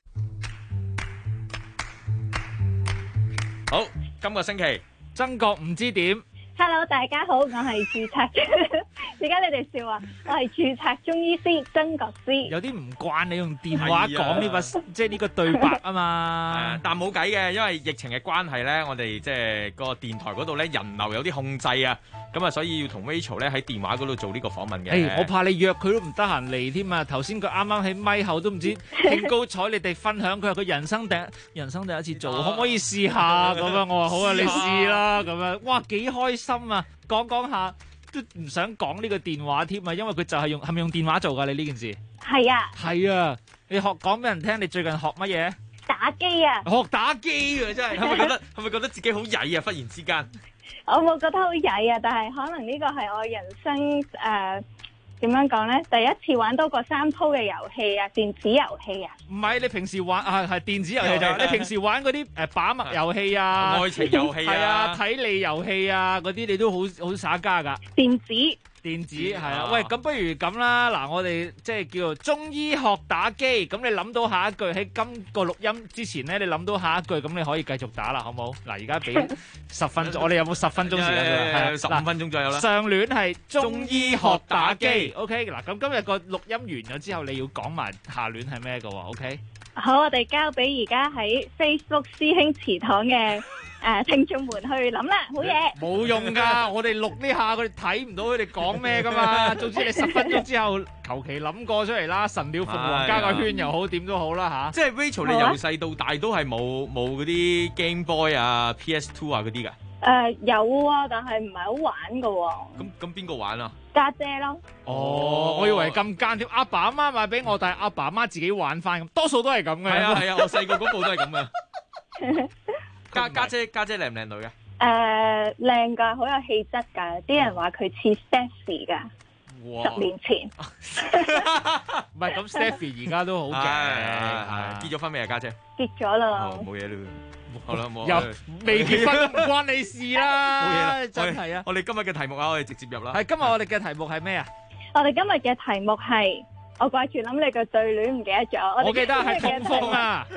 好，今個星期曾國唔知點。 Hello， 大家好，我係註冊。點解你哋笑啊？我係註冊中醫師曾國師。 有啲唔慣你用電話講呢個，即係呢個對白啊嘛。 但冇計嘅，因為疫情嘅關係咧，我哋即係個電台嗰度咧人流有啲控制啊，咁啊，所以要同 Rachel 咧喺電話嗰度做呢個訪問嘅。 我怕你約佢都唔得閒嚟添啊！頭先佢啱啱喺咪後都唔知興高采你哋分享，佢話佢人生第一次做，可唔可以試下咁樣？我話好啊，你試啦咁樣。哇，幾開心啊！講下都唔想講呢個電話添啊，因為佢就係咪用電話做㗎？你呢件事係啊， 係啊，你講俾人聽，你最近學乜嘢？ 打機啊！ 學打機啊，真係係咪覺得自己好曳啊？忽然之間， 我冇覺得好曳啊，但係可能呢個係我人生點樣講咧？第一次玩多過3鋪嘅遊戲啊，電子遊戲啊。 唔係，你平時玩係電子遊戲就你平時玩嗰啲把脈遊戲啊、 愛情遊戲啊、 體力遊戲啊嗰啲，你都好耍家㗎。電子係啊，喂，咁不如咁啦，嗱，我哋即係叫做中醫學打機，咁你諗到下一句喺今個錄音之前咧，你諗到下一句，咁你可以繼續打啦，好冇？嗱，而家俾10分鐘，我哋有冇10分鐘時間 ？15分鐘左右啦。 上聯係中醫學打機 ，OK， 嗱，咁今日個錄音完咗之後，你要講埋下聯係咩嘅喎 ？OK。 好，我哋交俾而家喺 Facebook 師兄祠堂嘅聽眾們去諗啦，好嘢。 冇用㗎，我哋錄呢下佢哋睇唔到佢哋講咩㗎嘛。總之你10分鐘之後求其諗過出嚟啦，神鳥鳳凰加個圈又好，點都好啦吓。 即係 Rachel，你由細到大都係冇嗰啲 Game Boy 啊、PS2 啊嗰啲㗎？ 有啊，但係唔係好玩㗎喎。 咁邊個玩啊？ 家姐咯。 哦，我以為咁奸添，阿爸阿媽買俾我，但係阿爸阿媽自己玩翻咁，多數都係咁嘅。 係啊，我細個嗰部都係咁嘅。家姐靚唔靚女嘅？ 靚㗎，好有氣質㗎，啲人話佢似 Stephy 㗎。10年前。 唔係咁 Stephy 而家都好嘅。 結咗婚未啊，家姐？ 結咗啦。 哦，冇嘢啦。好啦，冇。 又未結婚唔關你事啦。 冇嘢啦， 真係啊！ 我哋今日嘅題目啊，我哋直接入啦。 係今日我哋嘅題目係咩啊？ 我哋今日嘅題目係。我掛住諗你個對聯唔記得咗。 我記得係痛風啊！ 係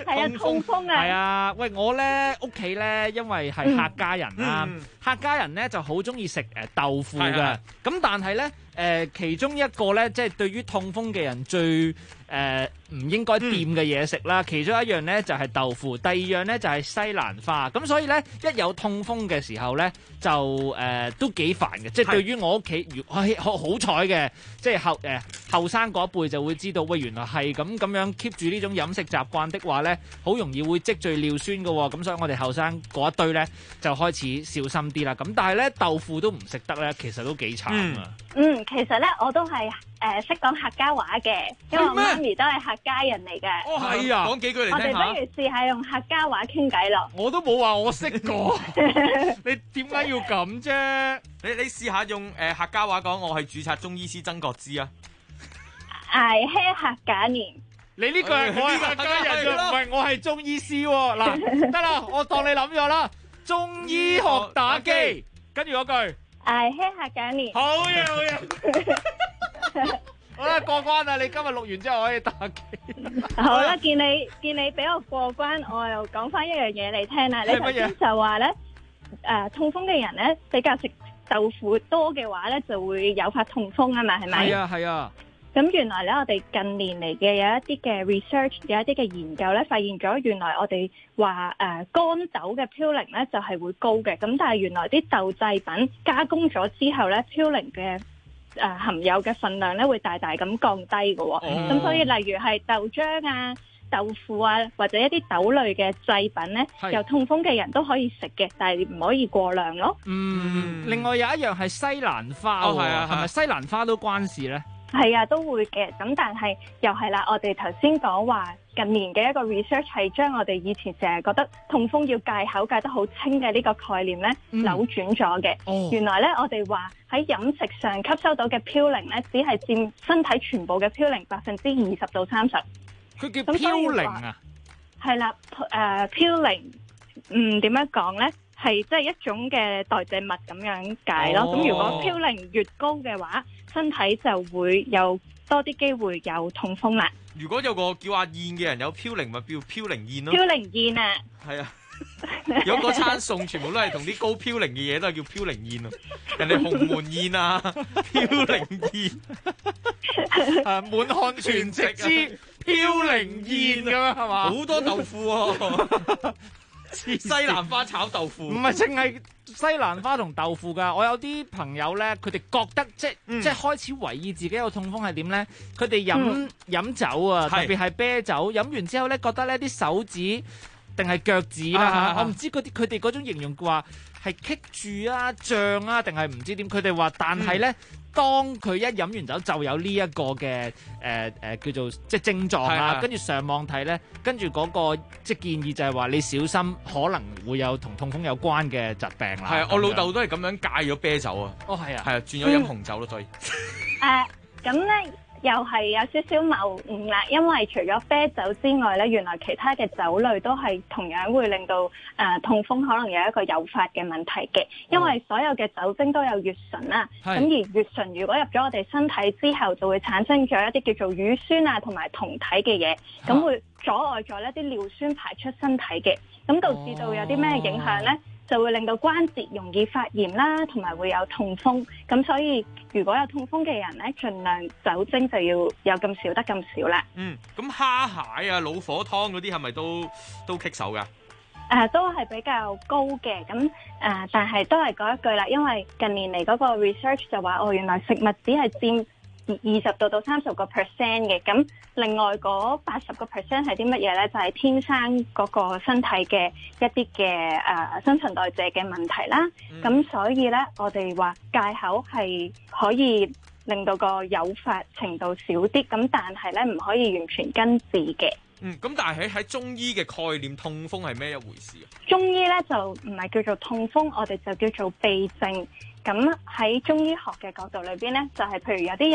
係啊，痛風啊， 係啊，喂，我咧屋企咧，因為係客家人啦，客家人咧就好中意食豆腐嘅，咁但係咧其中一個咧，即係對於痛風嘅人最唔應該掂嘅嘢食啦，其中一樣咧就係豆腐，第二樣咧就係西蘭花。咁所以咧一有痛風嘅時候咧，就都幾煩嘅。即係對於我屋企，好彩嘅，即係後生嗰一輩就會知道，喂，原來係咁樣 keep 住呢種飲食習慣的話咧，好容易會積聚尿酸嘅喎。咁所以我哋後生嗰一堆咧就開始小心啲啦。咁但係咧豆腐都唔食得咧，其實都幾慘啊。 其實咧我都係識講客家話嘅，因為我媽咪都係客家人嚟嘅。 哦，係啊，講幾句嚟聽下。 我哋不如試下用客家話傾偈咯。 我都冇話我識過，你點解要咁啫？ 你試下用客家話講，我係註冊中醫師曾國之啊。 係客家年。 你呢句係我係客家人㗎，唔係我係中醫師喎。嗱，得啦，我當你諗咗啦。中醫學打機，跟住嗰句。 客家年。 好嘢，好嘢。好啦，過關啦！你今日錄完之後可以打機。 好啦，見你俾我過關，我又講翻一樣嘢你聽啦。你頭先就話咧，痛風嘅人咧比較食豆腐多嘅話咧，就會誘發痛風啊嘛，係咪？ 係啊，係啊。 咁原來咧，我哋近年嚟嘅有一啲嘅 research， 有一啲嘅研究咧，發現咗原來我哋話乾豆嘅嘌呤咧就係會高嘅。咁但係原來啲豆製品加工咗之後咧，嘌呤嘅含有嘅份量咧會大大咁降低嘅喎。咁所以例如係豆漿啊、豆腐啊，或者一啲豆類嘅製品咧，有痛風嘅人都可以食嘅，但係唔可以過量咯。 另外有一樣係西蘭花喎，係咪西蘭花都關事咧？ 係啊，都會嘅。咁但係又係啦，我哋頭先講話近年嘅一個 research 係將我哋以前成日覺得痛風要戒口戒得好清嘅呢個概念咧扭轉咗嘅。原來咧我哋話喺飲食上吸收到嘅嘌呤咧，只係佔身體全部嘅嘌呤20%到30%。 佢叫嘌呤啊？ 係啦，嘌呤點樣講咧？係即係一種嘅代謝物咁樣解咯。咁如果嘌呤越高嘅話，身體就會有多啲機會有痛風啦。 如果有個叫阿燕嘅人有嘌呤，咪叫嘌呤燕咯。 嘌呤燕啊， 係啊，有嗰餐餸全部都係同啲高嘌呤嘅嘢，都係叫嘌呤燕啊。人哋鴻門宴啊，嘌呤燕， 滿漢全席之嘌呤燕咁樣係嘛？ 好多豆腐喎。西蘭花炒豆腐， 唔係淨係西蘭花同豆腐㗎。我有啲朋友咧，佢哋覺得即係開始懷疑自己有痛風係點咧？佢哋飲酒啊，特別係啤酒，飲完之後咧，覺得咧啲手指定係腳趾啦嚇，我唔知佢哋嗰種形容話係棘住啊、脹啊，定係唔知點。佢哋話，但係咧。當佢一飲完酒就有呢一個嘅叫做即係症狀啊，跟住上網睇咧，跟住嗰個即係建議就係話你小心可能會有同痛風有關嘅疾病啦。 係啊，我老豆都係咁樣戒咗啤酒啊。 哦，係啊， 係啊，轉咗飲紅酒咯，所以咁咧又係有少少謬誤啦，因為除咗啤酒之外咧，原來其他嘅酒類都係同樣會令到痛風可能有一個誘發嘅問題嘅，因為所有嘅酒精都有乙醇啦，咁而乙醇如果入咗我哋身體之後，就會產生咗一啲叫做乳酸啊同埋酮體嘅嘢，咁會阻礙咗呢啲尿酸排出身體嘅，咁導致到有啲咩影響呢？就會令到關節容易發炎啦，同埋會有痛風。咁所以如果有痛風嘅人咧，盡量酒精就要有咁少得咁少啦。 咁蝦蟹啊、老火湯嗰啲係咪都棘手㗎？ 都係比較高嘅。咁但係都係嗰一句啦，因為近年嚟嗰個 research 就話原來食物只係佔20%到30%嘅，咁另外嗰80%係啲乜嘢咧？就係天生嗰個身體嘅一啲嘅新陳代謝嘅問題啦。咁所以咧，我哋話戒口係可以令到個誘發程度少啲，咁但係咧唔可以完全根治嘅。 咁但係喺中醫嘅概念，痛風係咩一回事啊？ 中醫咧就唔係叫做痛風，我哋就叫做痹症。咁喺中醫學嘅角度裏邊咧，就係譬如有啲人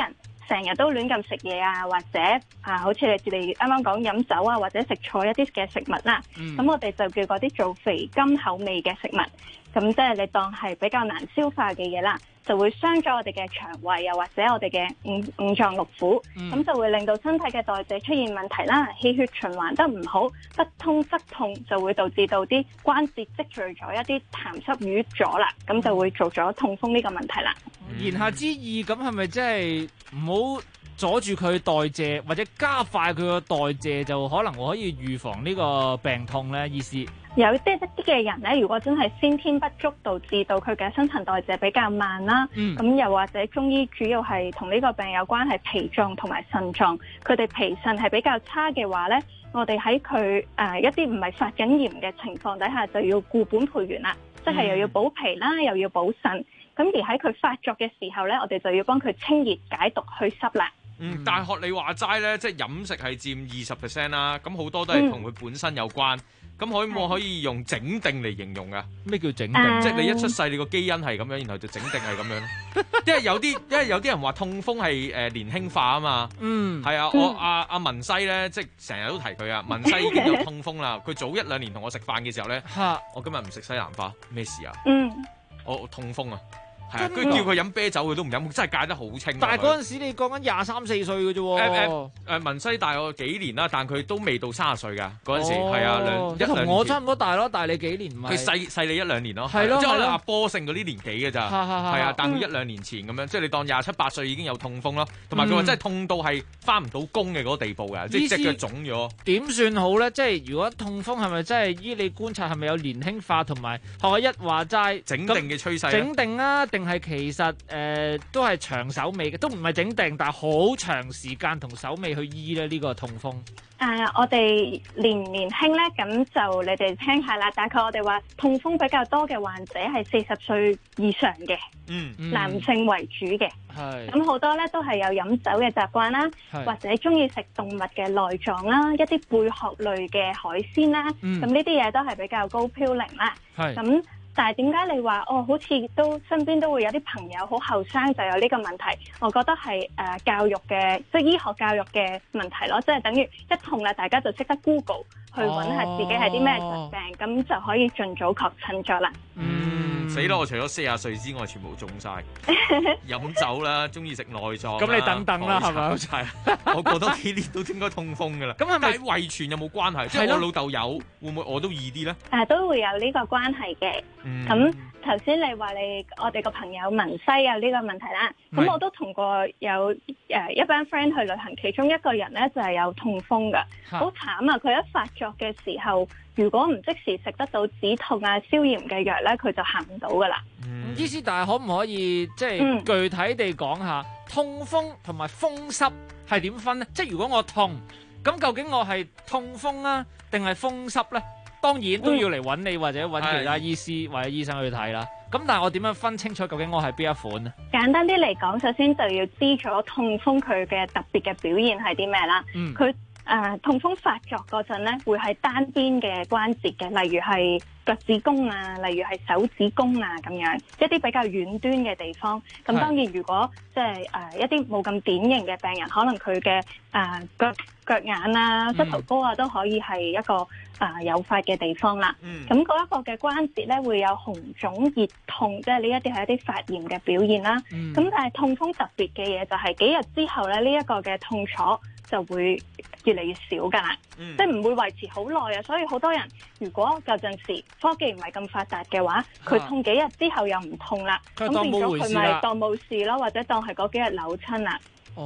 成日都亂咁食嘢啊，或者好似你哋啱啱講飲酒啊，或者食錯一啲嘅食物啦，咁我哋就叫嗰啲做肥甘口味嘅食物，咁即係你當係比較難消化嘅嘢啦，就會傷咗我哋嘅腸胃，又或者我哋嘅五臟六腑，咁就會令到身體嘅代謝出現問題啦，氣血循環得唔好，不通則痛，就會導致到啲關節積聚咗一啲痰濕淤咗啦，咁就會做咗痛風呢個問題啦。 言下之意，咁係咪即係唔好阻住佢代謝，或者加快佢個代謝，就可能可以預防呢個病痛呢？意思有啲嘅人咧，如果真係先天不足，導致到佢嘅新陳代謝比較慢啦，咁又或者中醫主要係同呢個病有關係脾臟同埋腎臟，佢哋脾腎係比較差嘅話咧，我哋喺佢一啲唔係發緊炎嘅情況底下，就要固本培元啦，即係又要補脾啦，又要補腎。咁而喺佢發作嘅時候咧，我哋就要幫佢清熱解毒去濕啦。 但係學你話齋咧，即係飲食係佔20% 啦，咁好多都係同佢本身有關。咁可以用整定嚟形容噶？咩叫整定？即係你一出世你個基因係咁樣，然後就整定係咁樣咯。因為有啲人話痛風係年輕化啊嘛。係啊，我阿文西咧，即係成日都提佢啊。文西已經有痛風啦。佢早1-2年同我食飯嘅時候咧，我今日唔食西蘭花，咩事啊？我痛風啊。係啊，佢叫佢飲啤酒，佢都唔飲，真係戒得好清。 但係嗰陣時你講緊23-24歲嘅啫喎。 文西大我幾年啦，但佢都未到30歲㗎。嗰陣時係啊， 同我差唔多大咯，大你幾年唔係？ 佢細你1-2年咯。 係咯， 即係可能阿波勝嗰啲年紀嘅咋。係啊，但佢1-2年前咁樣，即係你當27-8歲已經有痛風咯。同埋佢話真係痛到係翻唔到工嘅嗰個地步㗎，即係隻腳腫咗。 點算好咧？即係如果痛風係咪真係依你觀察係咪有年輕化同埋學我一話齋整定嘅趨勢？ 整定啊，定係其實都係長手尾嘅，都唔係整定，但係好長時間同手尾去醫咧呢個痛風。 我哋年輕咧，咁就你哋聽下啦。大概我哋話痛風比較多嘅患者係40歲以上嘅，男性為主嘅。咁好多咧都係有飲酒嘅習慣啦，或者中意食動物嘅內臟啦，一啲貝殼類嘅海鮮啦，咁呢啲嘢都係比較高嘌呤啦。咁但係點解你話好似都身邊都會有啲朋友好後生就有呢個問題？我覺得係教育嘅，即係醫學教育嘅問題咯，即係等於一痛啦，大家就識得 Google 去揾下自己係啲咩疾病，咁就可以盡早確診咗啦。 死啦！我除咗40歲之外，全部中晒。飲酒啦，中意食內臟。 咁你等等啦，係咪？ 係，我過多幾年都應該痛風噶啦。咁係咪遺傳有冇關係？即係我老豆有，會唔會我都易啲咧？ 都會有呢個關係嘅。咁頭先你話我哋個朋友文西有呢個問題啦。咁我都同過有一班 friend 去旅行，其中一個人咧就係有痛風噶，好慘啊！佢一發作嘅時候，如果唔即時食得到止痛啊、消炎嘅藥咧，佢就行唔到噶啦。 醫師，但係可唔可以即係具體地講下痛風同埋風濕係點分呢？即係如果我痛，咁究竟我係痛風啊，定係風濕呢？當然都要嚟揾你或者揾其他醫師或者醫生去睇啦。咁但係我點樣分清楚究竟我係邊一款呢？ 簡單啲嚟講，首先就要知咗痛風佢嘅特別嘅表現係啲咩啦。佢痛風發作嗰陣咧，會係單邊嘅關節嘅，例如係腳趾公啊，例如係手指公啊咁樣，一啲比較遠端嘅地方。咁當然，如果即係一啲冇咁典型嘅病人，可能佢嘅腳眼啊、膝頭哥啊都可以係一個誘發嘅地方啦。咁嗰一個嘅關節咧會有紅腫、熱痛，即係呢一啲係一啲發炎嘅表現啦。咁但係痛風特別嘅嘢就係幾日之後咧，呢一個嘅痛楚就會越嚟越少噶啦，即係唔會維持好耐啊。所以好多人如果舊陣時科技唔係咁發達嘅話，佢痛幾日之後又唔痛啦，咁變咗佢咪當冇事咯，或者當係嗰幾日扭親啦。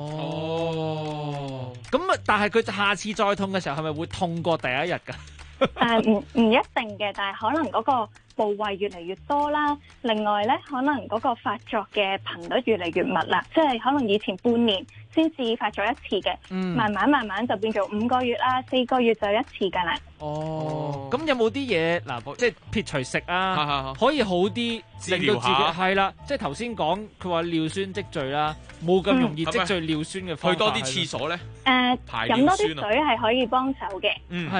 咁啊，但係佢下次再痛嘅時候，係咪會痛過第一日噶？ 唔一定嘅，但係可能嗰個部位越嚟越多啦。另外咧，可能嗰個發作嘅頻率越嚟越密啦，即係可能以前半年先至發作一次嘅，慢慢就變做5個月啦、4個月就一次噶啦。 咁有冇啲嘢嗱，即係撇除食啊，可以好啲令到自己係啦，即係頭先講佢話尿酸積聚啦，冇咁容易積聚尿酸嘅方法。 去多啲廁所咧， 飲多啲水係可以幫手嘅。 係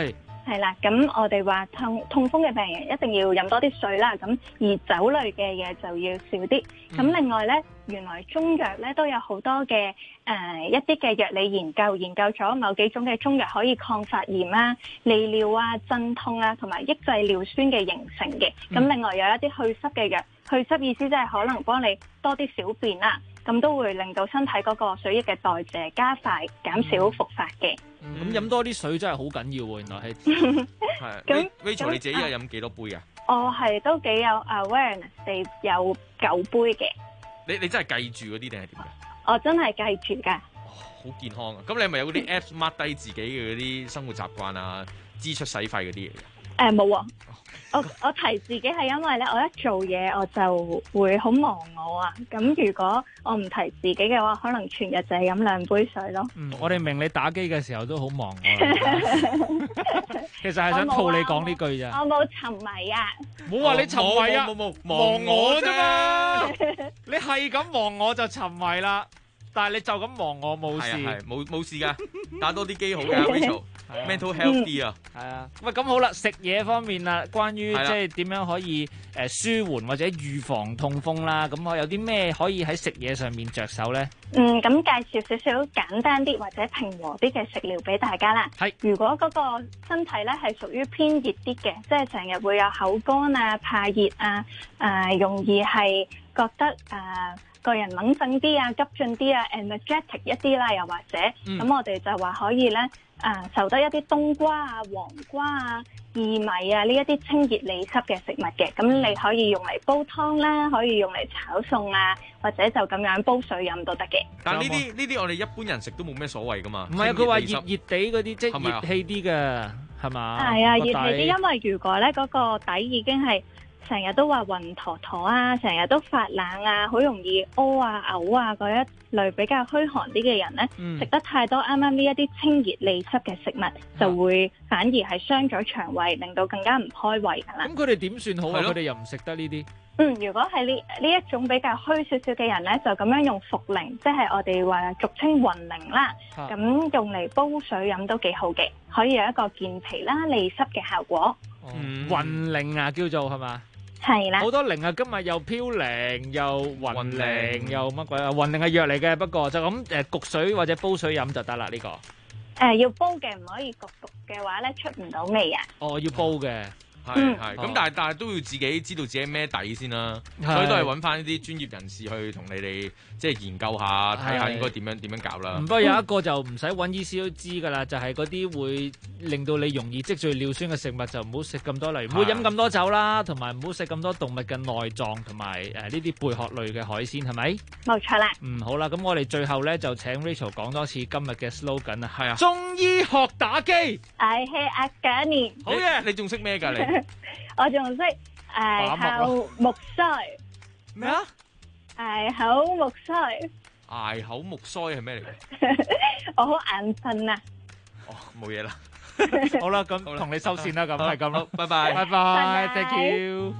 係啦，咁我哋話痛風嘅病人一定要飲多啲水啦，咁而酒類嘅嘢就要少啲。咁另外咧，原來中藥咧都有好多嘅一啲嘅藥理研究咗某幾種嘅中藥可以抗發炎啊、利尿啊、鎮痛啊，同埋抑制尿酸嘅形成嘅。咁另外有一啲去濕嘅藥，去濕意思即係可能幫你多啲小便啦，咁都會令到身體嗰個水液嘅代謝加快，減少復發嘅。 咁飲多啲水真係好緊要喎，原來係。 係。Rachel 你自己一日飲幾多杯啊？ 我係都幾有 awareness 地有9杯嘅。 你真係計住嗰啲定係點嘅？ 我真係計住㗎。 好健康啊！咁你係咪有嗰啲 apps mark 低自己嘅嗰啲生活習慣啊、支出使費嗰啲嘢嘅？ 冇啊。我提自己係因為咧，我一做嘢我就會好忘我啊。咁如果我唔提自己嘅話，可能全日就係飲2杯水咯。 我哋明你打機嘅時候都好忙我。其實係想套你講呢句咋。 我冇沉迷啊。 冇話你沉迷啊， 冇忘我啫嘛。你係咁忘我就沉迷啦，但係你就咁忘我冇事。 係冇事㗎，打多啲機好㗎 ，Rachel。mental health 啲啊， 係啊，喂，咁好啦，食嘢方面啦，關於即係點樣可以舒緩或者預防痛風啦，咁我有啲咩可以喺食嘢上面着手咧？ 咁介紹少少簡單啲或者平和啲嘅食療俾大家啦。 係， 如果嗰個身體咧係屬於偏熱啲嘅，即係成日會有口乾啊、怕熱啊，容易係覺得個人猛震啲啊、急進啲啊、energetic 一啲啦，又或者咁我哋就話可以咧。受得一啲冬瓜啊、黃瓜啊、薏米啊呢一啲清熱利濕嘅食物嘅，咁你可以用嚟煲湯啦，可以用嚟炒餸啊，或者就咁樣煲水飲都得嘅。 但係呢啲我哋一般人食都冇咩所謂噶嘛。 唔係啊，佢話熱熱地嗰啲，即係熱氣啲嘅，係嘛？ 係啊，熱氣啲，因為如果咧嗰個底已經係成日都話暈陀陀啊，成日都發冷啊，好容易屙啊、嘔啊嗰一類比較虛寒啲嘅人咧，食得太多啱啱呢一啲清熱利濕嘅食物，就會反而係傷咗腸胃，令到更加唔開胃㗎啦。 咁佢哋點算好啊？佢哋又唔食得呢啲。 如果係呢一種比較虛少少嘅人咧，就咁樣用茯苓，即係我哋話俗稱雲苓啦，咁用嚟煲水飲都幾好嘅，可以有一個健脾啦、利濕嘅效果。 雲苓啊，叫做係嘛？ 係啦， 好多苓啊！今日又飄零，又雲苓，又乜鬼啊？雲苓係藥嚟嘅，不過就咁焗水或者煲水飲就得啦。呢個要煲嘅，唔可以焗嘅話咧出唔到味啊。 哦，要煲嘅。 係咁，但係都要自己知道自己咩底先啦，所以都係揾翻啲專業人士去同你哋即係研究下，睇下應該點樣搞啦。 不過有一個就唔使揾醫師都知㗎啦，就係嗰啲會令到你容易積聚尿酸嘅食物就唔好食咁多，例如唔好飲咁多酒啦，同埋唔好食咁多動物嘅內臟同埋呢啲貝殼類嘅海鮮，係咪？ 冇錯啦。 好啦，咁我哋最後咧就請 Rachel 講多次今日嘅 slogan 啊。 係啊。 中醫學打機。 I hate Afghani。 好嘢，你仲識咩㗎你？ 我仲識口木腮。 咩啊？ 口木腮。 口木腮係咩嚟嘅？ 我好眼瞓啊！ 冇嘢啦。 好啦，咁同你收線啦，咁係咁咯。 拜拜。 拜拜 ，thank you。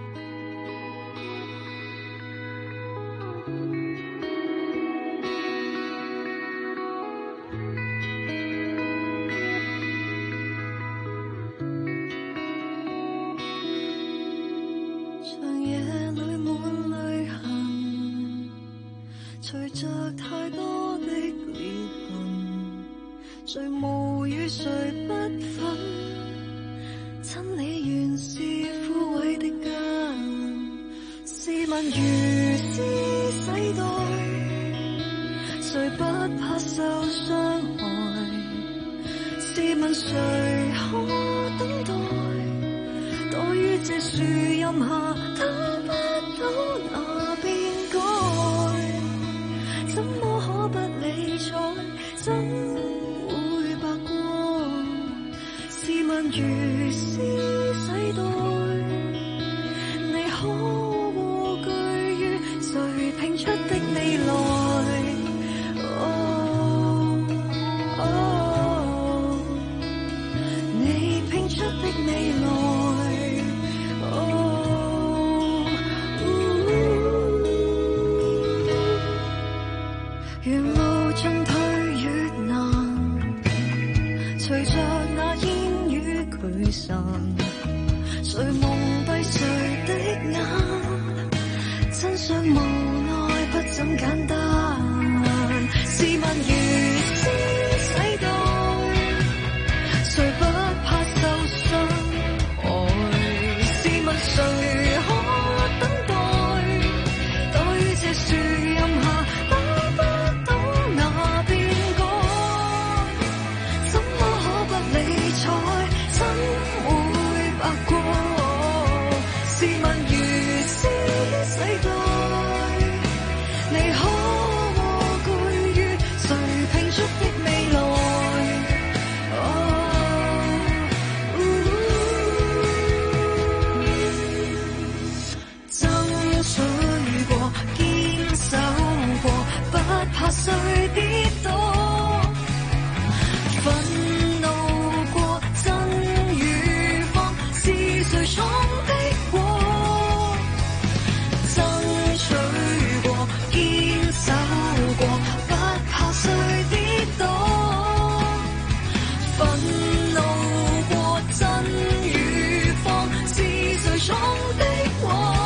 隨着太多的裂痕，誰無語誰不忿，真理原是枯萎的根。試問如斯世代，誰不怕受傷害？試問誰可等待？躲於這樹蔭下，等不到那變改。怎麼可不理睬？怎會白過？試問如斯世代，你可蝸居於誰拼出的未來？你拼出的未來。如路進退越難，隨着那煙雨渠誰蒙蔽誰的眼？真相無奈不怎簡單。試問如斯世代，誰不怕受傷害？試問誰可等待？對這樹蔭下打不到那變改，怎麼可不理睬？怎會白過？試問如斯世代，你可和居於誰拼出的未來？爭取過，堅守過，不怕誰跌倒。憤怒過，真與謊，是誰闖的禍？爭取過，堅守過，不怕誰跌倒。憤怒過，真與謊，是誰闖的禍？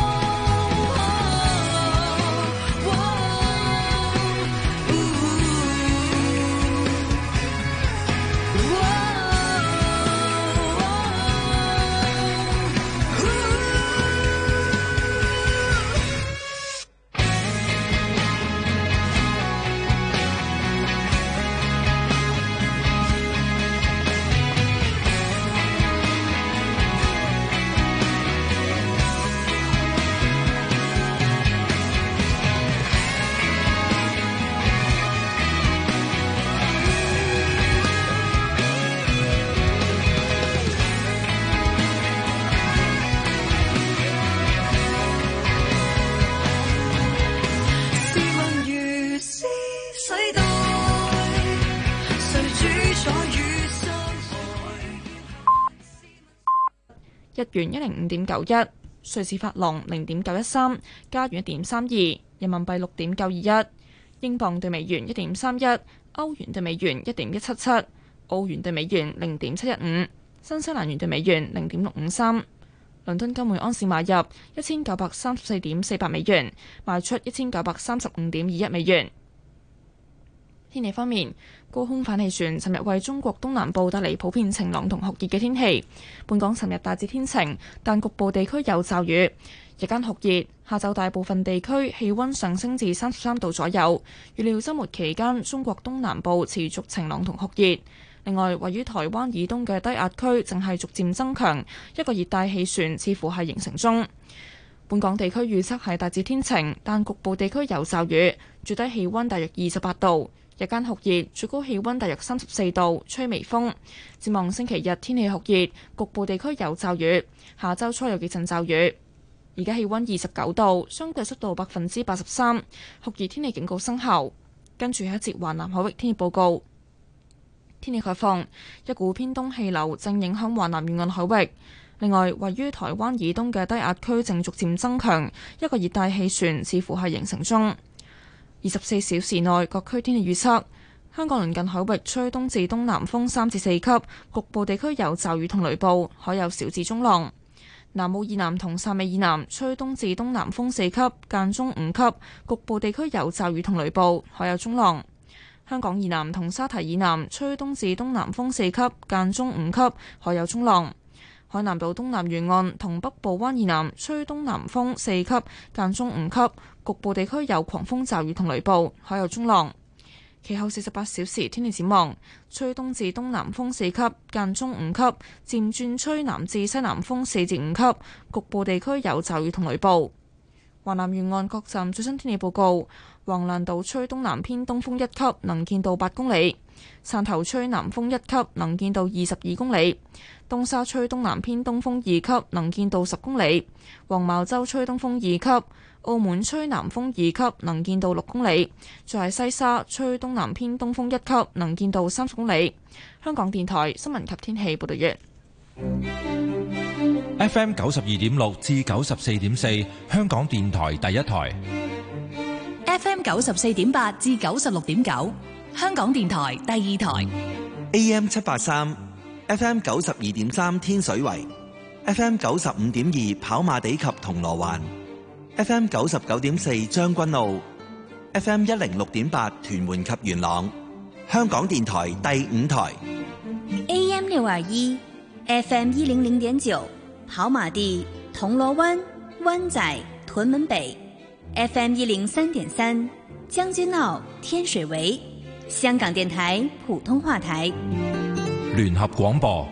日元105.91，瑞士法郎0.913，加元1.32，人民幣6.921，英鎊對美元1.31，歐元對美元1.177，澳元對美元0.715，新西蘭元對美元0.653。倫敦金每安士買入1934.48美元，賣出1935.21美元。天氣方面，高空反氣旋尋日為中國東南部帶嚟普遍晴朗同酷熱嘅天氣。本港尋日大致天晴，但局部地區有驟雨。日間酷熱，下晝大部分地區氣溫上升至33度左右。預料週末期間，中國東南部持續晴朗同酷熱。另外，位於台灣以東嘅低壓區正係逐漸增強，一個熱帶氣旋似乎係形成中。本港地區預測係大致天晴，但局部地區有驟雨，最低氣溫大約28度。日間酷熱，最高氣溫大約34度，吹微風。展望星期日天氣酷熱，局部地區有驟雨，下周初有幾陣驟雨。而家氣溫29度，相對濕度83%，酷熱天氣警告生效。跟住係一節華南海域天氣報告。天氣概況，一股偏東氣流正影響華南沿岸海域。另外，位於台灣以東嘅低壓區正逐漸增強，一個熱帶氣旋似乎係形成中。24小時內各區天氣預測：香港鄰近海域吹東至東南風3至4級，局部地區有驟雨同雷暴，海有小至中浪。南澳以南同汕尾以南吹東至東南風4級，間中5級，局部地區有驟雨同雷暴，海有中浪。香港以南同沙堤以南吹東至東南風4級，間中5級，海有中浪。海南島東南沿岸同北部灣以南吹東南風4級，間中5級，局部地區有狂風驟雨同雷暴，海有中浪。其後48小時天氣展望：吹東至東南風4級，間中5級，漸轉吹南至西南風4至5級，局部地區有驟雨同雷暴。華南沿岸各站最新天氣報告：橫瀾島吹東南偏東風1級，能見度8公里；汕頭吹南風1級，能見度22公里；東沙吹東南偏東風2級，能見度10公里；黃茅洲吹東風2級；澳門吹南風2級，能見度6公里；再係西沙吹東南偏東風1級，能見度30公里。香港電台新聞及天氣報道完。 FM 92.6至94.4，香港電台第一台。 FM 94.8至96.9，香港電台第二台。 AM 783，FM 92.3天水圍 FM 95.2跑馬地及銅鑼灣，FM 99.4將軍澳，FM 106.8屯門及元朗，香港電台第5台 AM 621 FM 100.9跑馬地、銅鑼灣、灣仔、屯門北 FM 103.3將軍澳、天水圍，香港電台普通話台聯合廣播。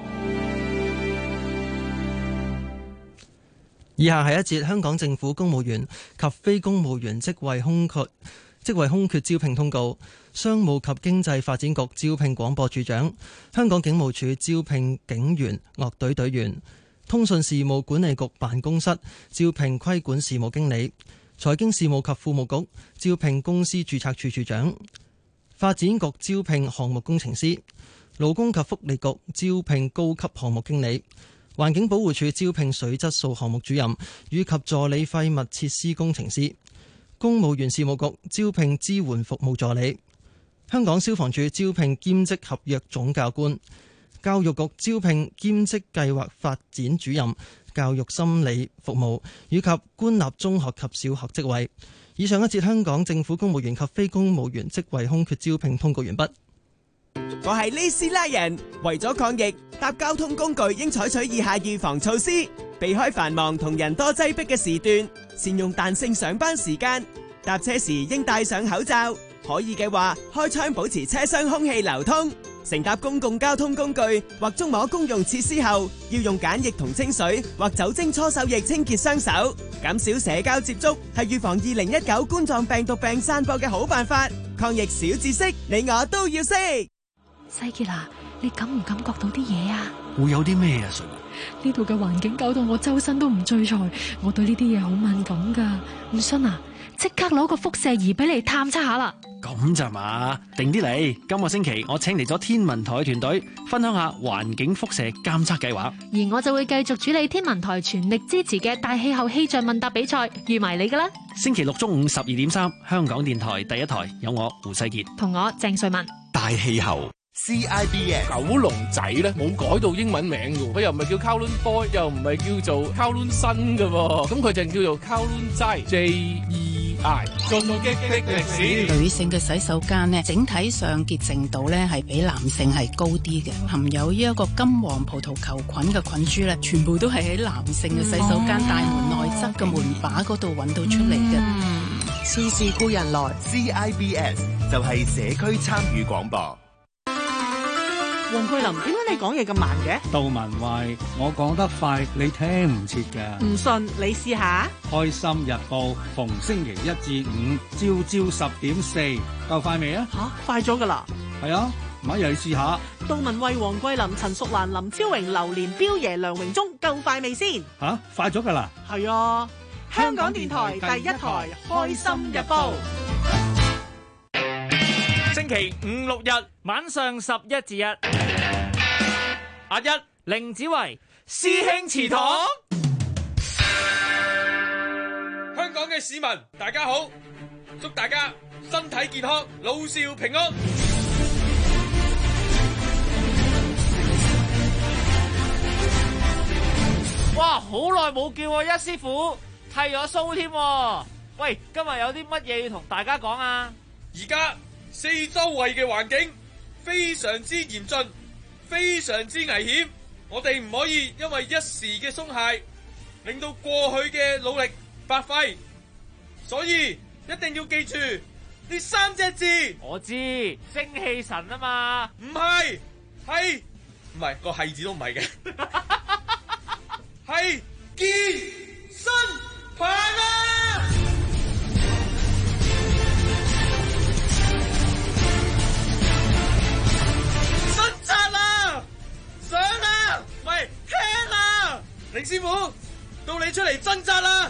以下係一節香港政府公務員及非公務員職位空缺招聘通告。商務及經濟發展局招聘廣播處長，香港警務處招聘警員、樂隊隊員，通訊事務管理局辦公室招聘規管事務經理，財經事務及庫務局招聘公司註冊處處長，發展局招聘項目工程師，勞工及福利局招聘高級項目經理，環境保護署招聘水質素項目主任以及助理廢物設施工程師，公務員事務局招聘支援服務助理，香港消防處招聘兼職合約總教官，教育局招聘兼職計劃發展主任、教育心理服務以及官立中學及小學職位。以上一節香港政府公務員及非公務員職位空缺招聘通告完畢。 我係李斯拉人，為咗抗疫，搭交通工具應採取以下預防措施：避開繁忙同人多擠迫嘅時段，善用彈性上班時間，搭車時應戴上口罩，可以嘅話開窗保持車廂空氣流通。乘搭公共交通工具或觸摸公用設施後，要用梘液同清水或酒精搓手液清潔雙手。減少社交接觸係預防2019冠狀病毒病散播嘅好辦法。抗疫小知識，你我都要識。 世傑啊，你感唔感覺到啲嘢啊？ 會有啲咩啊？瑞文， 呢度嘅環境搞到我周身都唔聚財，我對呢啲嘢好敏感噶。唔信啊，即刻攞個輻射儀俾你探測下啦。 咁咋嘛？定啲嚟！今個星期我請嚟咗天文台嘅團隊，分享下環境輻射監測計劃。 而我就會繼續處理天文台全力支持嘅大氣候氣象問答比賽，預埋你噶啦。 星期六中午12:3，香港電台第1台有我胡世傑同我鄭瑞文。 大氣候。CIBS 九龍仔咧冇改到英文名嘅，佢又唔係叫 Kowloon Boy， 又唔係叫做 Kowloon Sun 嘅喎，咁佢就叫做 Kowloon 仔 JEI。進擊的歷史。 女性嘅洗手間咧，整體上潔淨度咧係比男性係高啲嘅，含有呢一個金黃葡萄球菌嘅菌株咧，全部都係喺男性嘅洗手間大門內側嘅門把嗰度揾到出嚟嘅。 事事故人來 CIBS 就係社區參與廣播。 黃桂林，點解你講嘢咁慢嘅？ 杜文慧，我講得快，你聽唔切㗎。 唔信，你試下。 開心日報逢星期1至5，朝10:4，夠快未啊？ 吓，快咗噶啦。 係啊，咪又試下。 杜文慧、黃桂林、陳淑蘭、林超榮、榴蓮、彪爺、梁榮忠，夠快未先？ 吓，快咗噶啦。 係啊，香港電台第1台開心日報。 星期5、6日晚上11至1， 阿一凌子維師兄祠堂，香港嘅市民大家好，祝大家身體健康，老少平安。 哇，好耐冇見喎，一師傅剃咗鬚添。喂，今日有啲乜嘢要同大家講啊？ 而家四周圍嘅環境非常之嚴峻，非常之危險，我哋唔可以因為一時嘅鬆懈，令到過去嘅努力白費。所以一定要記住呢3隻字。 我知，精氣神啊嘛。 唔係，係唔係個係字都唔係嘅，係健身棒啊！上啦，喂，聽啦，凌師傅，到你出嚟掙扎啦！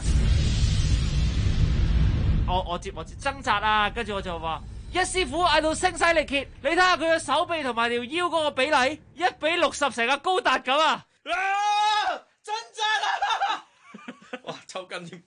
我接掙扎啊，跟住我就話，一師傅嗌到聲嘶力竭，你睇下佢嘅手臂同埋條腰嗰個比例，1:60成個高達咁啊！ 掙扎啦！哇，抽筋添。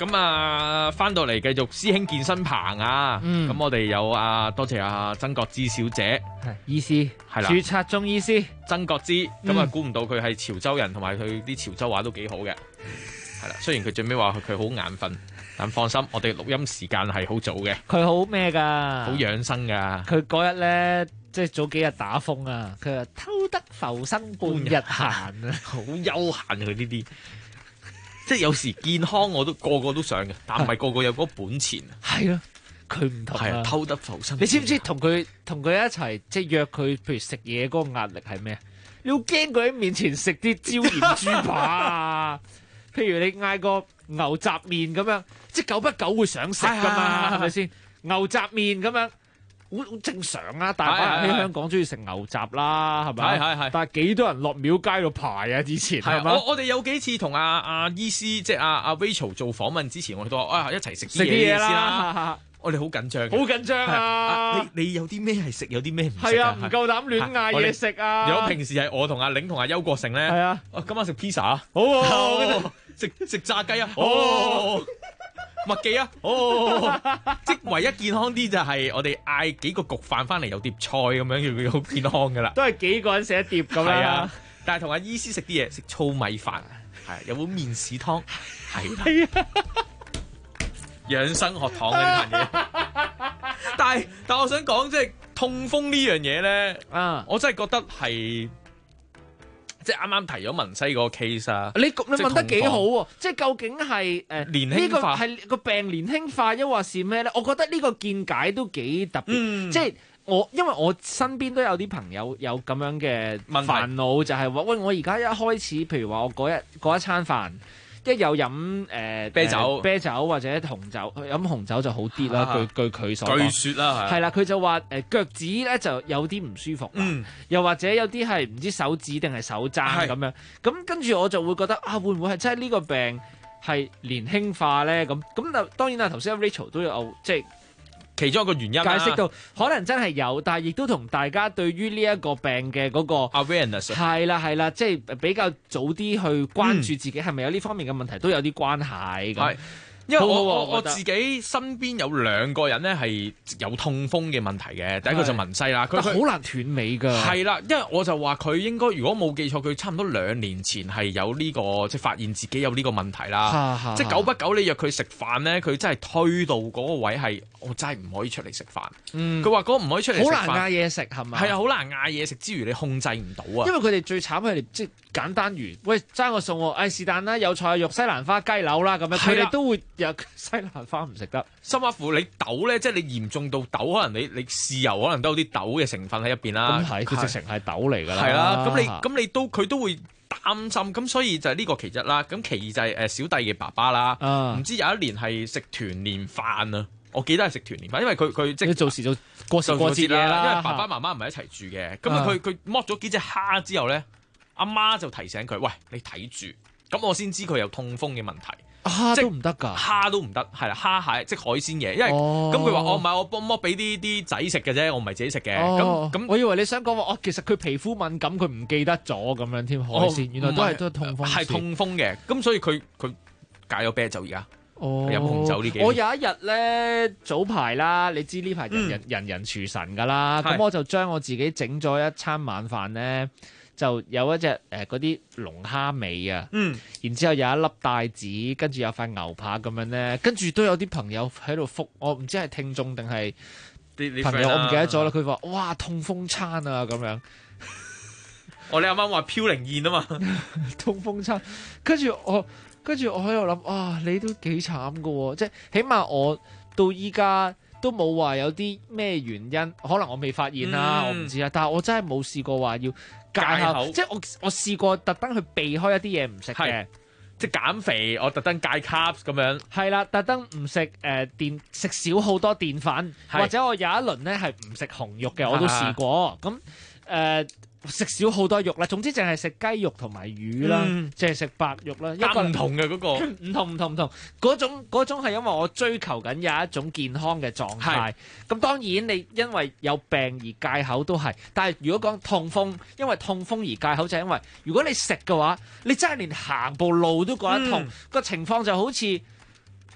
咁啊，翻到嚟繼續師兄健身棚啊！咁我哋有多謝曾國芝小姐， 醫師係啦，註冊中醫師曾國芝。咁啊，估唔到佢係潮州人，同埋佢啲潮州話都幾好嘅。係啦，雖然佢最尾話佢好眼瞓，但放心，我哋錄音時間係好早嘅。 佢好咩㗎？好養生㗎。 佢嗰日咧，即係早幾日打風啊，佢話偷得浮生半日閒啊， 好悠閒佢呢啲。即係有時健康我都個個都想嘅，但唔係個個有嗰本錢。 係咯，佢唔同啊， 偷得浮生。 你知唔知同佢一齊即係約佢，譬如食嘢嗰個壓力係咩？你好驚佢喺面前食啲椒鹽豬扒啊！譬如你嗌個牛雜麵咁樣，即係久不久會想食噶嘛，係咪先？牛雜麵咁樣。好正常啊！大把人喺香港中意食牛雜啦，係咪？係。但係幾多人落廟街度排啊？之前係嘛？ 我哋有幾次同阿醫師，即係阿 Rachel 做訪問之前，我哋都話一齊食啲嘢先啦。我哋好緊張， 好緊張啊！ 你有啲咩係食，有啲咩唔食？ 係啊，唔夠膽亂嗌嘢食啊！ 如果平時係我同阿玲同阿邱國成咧， 係啊， 今晚食 pizza 啊， 好， 食炸雞啊，麥記啊，即係唯一健康啲就係我哋嗌幾個焗飯翻嚟，有碟菜咁樣，叫好健康噶啦。 都係幾個人食一碟咁啦。 係啊，但係同阿醫師食啲嘢，食糙米飯，係有碗麵豉湯，係啊，養生學堂呢啲嘢。但係我想講，即係痛風呢樣嘢咧，我真係覺得係。即係啱啱提咗文西嗰個 case 啊！ 你問得幾好喎！即係究竟係年輕化， 呢個係個病年輕化，抑或是咩咧？我覺得呢個見解都幾特別。即係因為我身邊都有啲朋友有咁樣嘅煩惱，就係話：喂，我而家一開始，譬如話我嗰一餐飯。一有飲啤酒或者紅酒，飲紅酒就好啲啦。據佢所講， 據說啦， 係啦，佢就話腳趾咧就有啲唔舒服，又或者有啲係唔知手指定係手踭咁樣。咁跟住我就會覺得會唔會係真係呢個病係年輕化咧？咁當然啦，頭先 Rachel 都有即係。 其中一個原因解釋到可能真係有，但係亦都同大家對於呢一個病嘅嗰個 awareness 係啦，即係比較早啲去關注自己係咪有呢方面嘅問題，都有啲關係咁。 因為我自己身邊有兩個人咧係有痛風嘅問題嘅，第一個就文西啦，佢好難斷尾㗎。 係啦，因為我就話佢應該如果冇記錯，佢差唔多2年前係有呢個即係發現自己有呢個問題啦。即係久不久你約佢食飯咧，佢真係推到嗰個位係我真係唔可以出嚟食飯。佢話嗰個唔可以出嚟食飯， 好難嗌嘢食係咪？ 係啊，好難嗌嘢食之餘，你控制唔到啊。 因為佢哋最慘係即係簡單如喂爭個餸喎，是但啦，有菜有肉、西蘭花、雞柳啦咁樣，佢哋都會有西蘭花唔食得。 甚至乎你豆咧，即係你嚴重到豆，可能你豉油可能都有啲豆嘅成分喺入邊啦。 咁係，佢直情係豆嚟㗎啦。 係啦，咁你都佢都會擔心，咁所以就係呢個其一啦。咁其二就係小弟嘅爸爸啦。唔知有一年係食團年飯啊，我記得係食團年飯，因為佢即係做時就過時過節嘢啦。 因為爸爸媽媽唔係一齊住嘅，咁佢剝咗幾隻蝦之後咧，阿媽就提醒佢：喂，你睇住。咁我先知佢有痛風嘅問題。 蝦都唔得㗎， 蝦都唔得，係啦，蝦蟹即係海鮮嘢，因為咁佢話唔係我剝俾啲仔食嘅啫，我唔係自己食嘅。咁我以為你想講話，其實佢皮膚敏感，佢唔記得咗咁樣添。海鮮原來都係痛風， 係痛風嘅。咁所以佢戒咗啤酒而家，飲紅酒呢幾年。 我有一日咧早排啦，你知呢排人人廚神㗎啦，咁我就將我自己整咗一餐晚飯咧。就有一隻嗰啲龍蝦尾啊，然之後有一粒帶子，跟住有塊牛扒咁樣咧，跟住都有啲朋友喺度覆，我唔知係聽眾定係朋友，我唔記得咗啦。佢話：哇，痛風餐啊咁樣。 你啱啱話飄零燕啊嘛， 痛風餐。跟住我喺度諗，你都幾慘㗎喎，即係起碼我到依家都冇話有啲咩原因，可能我未發現啦，我唔知啊。但係我真係冇試過話要戒口，即係我試過特登去避開一啲嘢唔食嘅， 即係減肥，我特登戒 carbs 咁樣。 係啦，特登唔食食少好多澱粉，或者我有一輪咧係唔食紅肉嘅，我都試過。咁食少好多肉啦，總之淨係食雞肉同埋魚啦，淨係食白肉啦。 一個唔同嘅嗰個， 唔同嗰種係因為我追求緊有一種健康嘅狀態。咁當然你因為有病而戒口都係，但係如果講痛風，因為痛風而戒口就係因為如果你食嘅話，你真係連行步路都覺得痛，個情況就好似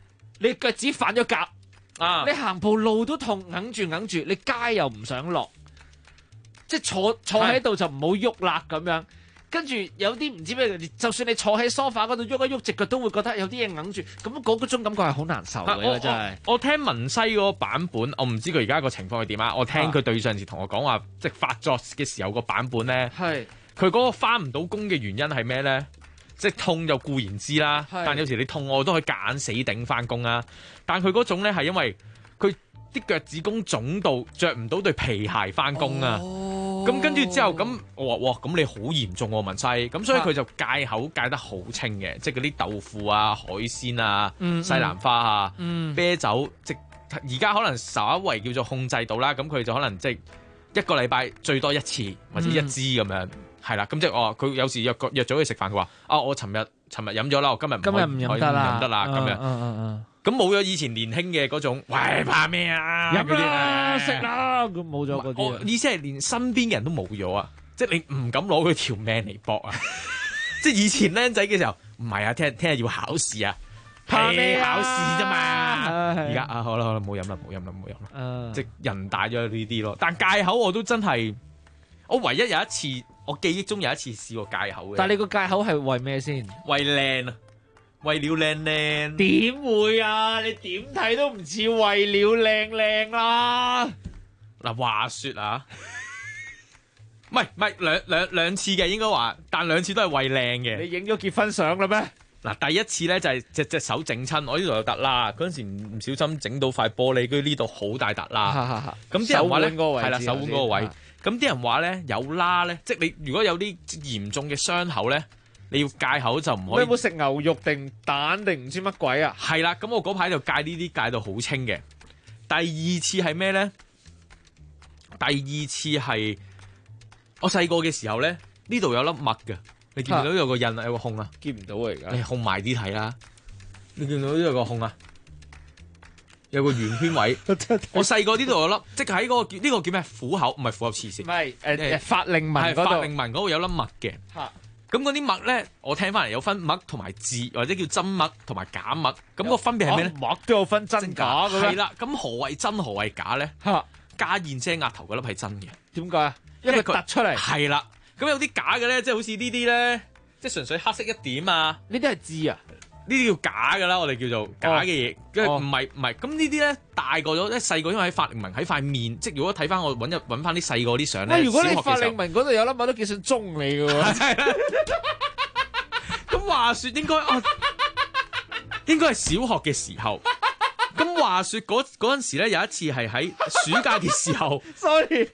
你腳趾反咗格。 啊！ 你行步路都痛，硬住，你街又唔想落，即係坐喺度就唔好喐啦咁樣。跟住有啲唔知咩，就算你坐喺梳化嗰度喐一喐隻腳，都會覺得有啲嘢硬住，咁嗰種感覺係好難受嘅，真係。 我聽文西嗰個版本，我唔知佢而家個情況係點啊。我聽佢對上次同我講話，即係發作嘅時候個版本咧，係佢嗰個返唔到工嘅原因係咩咧？即係痛就固然知啦，但有時你痛我都可以夾硬死頂返工啦。但佢嗰種咧係因為佢啲腳趾公腫到着唔到對皮鞋返工啊。咁跟住之後咁，我話哇，咁你好嚴重喎，文西。咁所以佢就戒口戒得好清嘅，即係嗰啲豆腐啊、海鮮啊、西蘭花啊、啤酒，即而家可能稍為叫做控制到啦。咁佢就可能即係一個禮拜最多一次或者一支咁樣。係啦，咁即係佢有時約咗佢食飯，佢話我尋日飲咗啦，我今日唔飲得啦，咁樣。咁冇咗以前年輕嘅嗰種，喂怕咩啊？ 飲啦，食啦，咁冇咗嗰啲。 我意思係連身邊嘅人都冇咗啊！即係你唔敢攞佢條命嚟搏啊！即係以前僆仔嘅時候，唔係啊，聽日要考試啊， 怕咩考試啫嘛。而家好啦，冇飲啦，即係人大咗呢啲咯。但戒口我都真係，我唯一有一次。我記憶中有一次試過戒口嘅， 但係你個戒口係為咩先？ 為靚啊，為了靚。 點會啊？你點睇都唔似為了靚啦。 嗱，話說啊，唔係兩次嘅應該話，但兩次都係為靚嘅。 你影咗結婚相啦咩？ 嗱，第一次咧就係隻手整親，我呢度有突啦。嗰陣時唔小心整到塊玻璃，跟住呢度好大突啦。咁啲人話咧，係啦，手腕嗰個位。咁啲人話咧有疤咧，即係你如果有啲嚴重嘅傷口咧，你要戒口就唔可以。 你有冇食牛肉定蛋定唔知乜鬼啊？ 係啦，咁我嗰排就戒呢啲戒到好清嘅。第二次係咩咧？第二次係我細個嘅時候咧，呢度有粒癦嘅，你見唔見到有個印有個孔啊？ 見唔到啊而家。 你控埋啲睇啦，你見唔見到呢有個孔啊？有個圓圈位，我細個呢度有粒，即係喺嗰個呢個叫咩？虎口唔係虎口刺線， 唔係法令紋嗰度， 法令紋嗰度有粒癦嘅。咁嗰啲癦咧，我聽翻嚟有分癦同埋痣，或者叫真癦同埋假癦。咁個分別係咩咧？ 癦都有分真假嘅咩？ 係啦，咁何謂真何謂假咧？家燕姐額頭嗰粒係真嘅。 點解啊？因為佢突出嚟。 係啦，咁有啲假嘅咧，即係好似呢啲咧，即係純粹黑色一點啊。 呢啲係痣啊。 呢啲叫假㗎啦，我哋叫做假嘅嘢，因為唔係，咁呢啲咧大個咗，咧細個因為喺法令紋喺塊面，即係如果睇翻我揾翻啲細個啲相咧， 如果你法令紋嗰度有粒癦都幾想中你㗎喎。係啦。 咁話說應該係小學嘅時候，咁話說嗰陣時咧有一次係喺暑假嘅時候 ，sorry，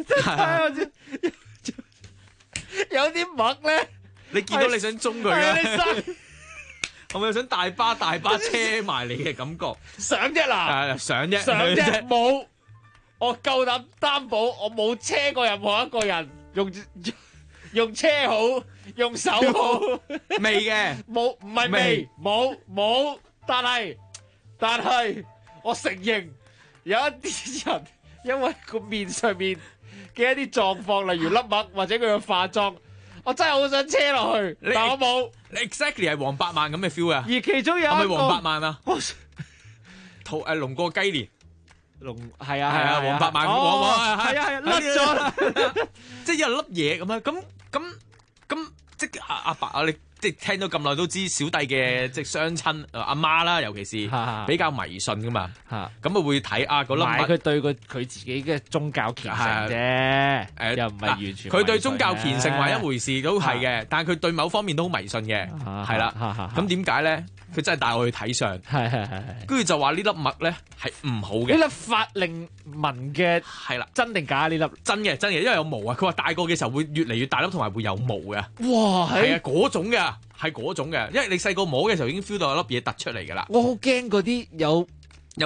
有啲癦咧， 你見到你想中佢啊？我咪想大巴車埋你嘅感覺， 想啫嗱， 想啫， 冇，我夠膽擔保，我冇車過任何一個人用車好，用手好， 未嘅， 冇，唔係未，冇，但係我承認有一啲人因為個面上面嘅一啲狀況，例如粒癦或者佢嘅化妝。我真係好想車落去，但我冇。 Exactly 係黃百萬咁嘅 feel 啊！ 而其中有一個係咪黃百萬啊？龍過雞年， 係啊， 黃百萬係啊，甩咗， 即係有粒嘢咁樣，咁即係阿爸啊！你即係聽咗咁耐都知小弟嘅即係雙親阿媽啦，尤其是比較迷信噶嘛，咁啊會睇嗰粒癦， 佢對佢自己嘅宗教虔誠啫，又唔係完全。 佢對宗教虔誠係一回事都係嘅，但係佢對某方面都好迷信嘅，係啦。咁點解咧？佢真係帶我去睇相，跟住就話呢粒癦咧係唔好嘅。 呢粒法令紋嘅係啦， 真定假？呢粒真嘅，因為有毛啊。佢話大個嘅時候會越嚟越大粒，同埋會有毛嘅。 哇， 係啊，嗰種嘅，係嗰種嘅，因為你細個摸嘅時候已經 feel 到有粒嘢突出嚟㗎啦。 我好驚嗰啲有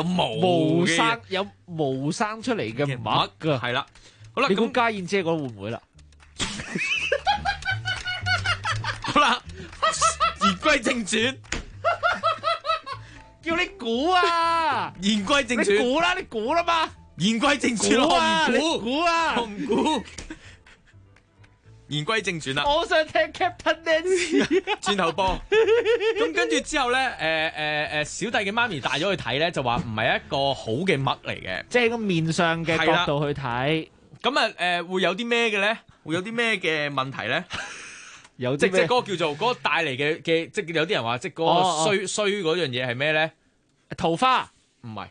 毛生出嚟嘅癦㗎。 係啦，好啦， 咁家燕姐嗰會唔會啦？ 好啦，言歸正傳。 叫你估啊！ 言歸正傳， 你估啦嘛！ 言歸正傳，我唔估啊！ 我唔估。 言歸正傳啦。 我想聽 Captain Nancy 轉頭播。咁跟住之後咧，小弟嘅媽咪帶咗去睇咧，就話唔係一個好嘅麥嚟嘅， 即係個面上嘅角度去睇。 咁啊會有啲咩嘅咧？會有啲咩嘅問題咧？ 有即係嗰個叫做嗰個帶嚟嘅，即係有啲人話即係嗰個衰嗰樣嘢係咩咧？ 桃花唔係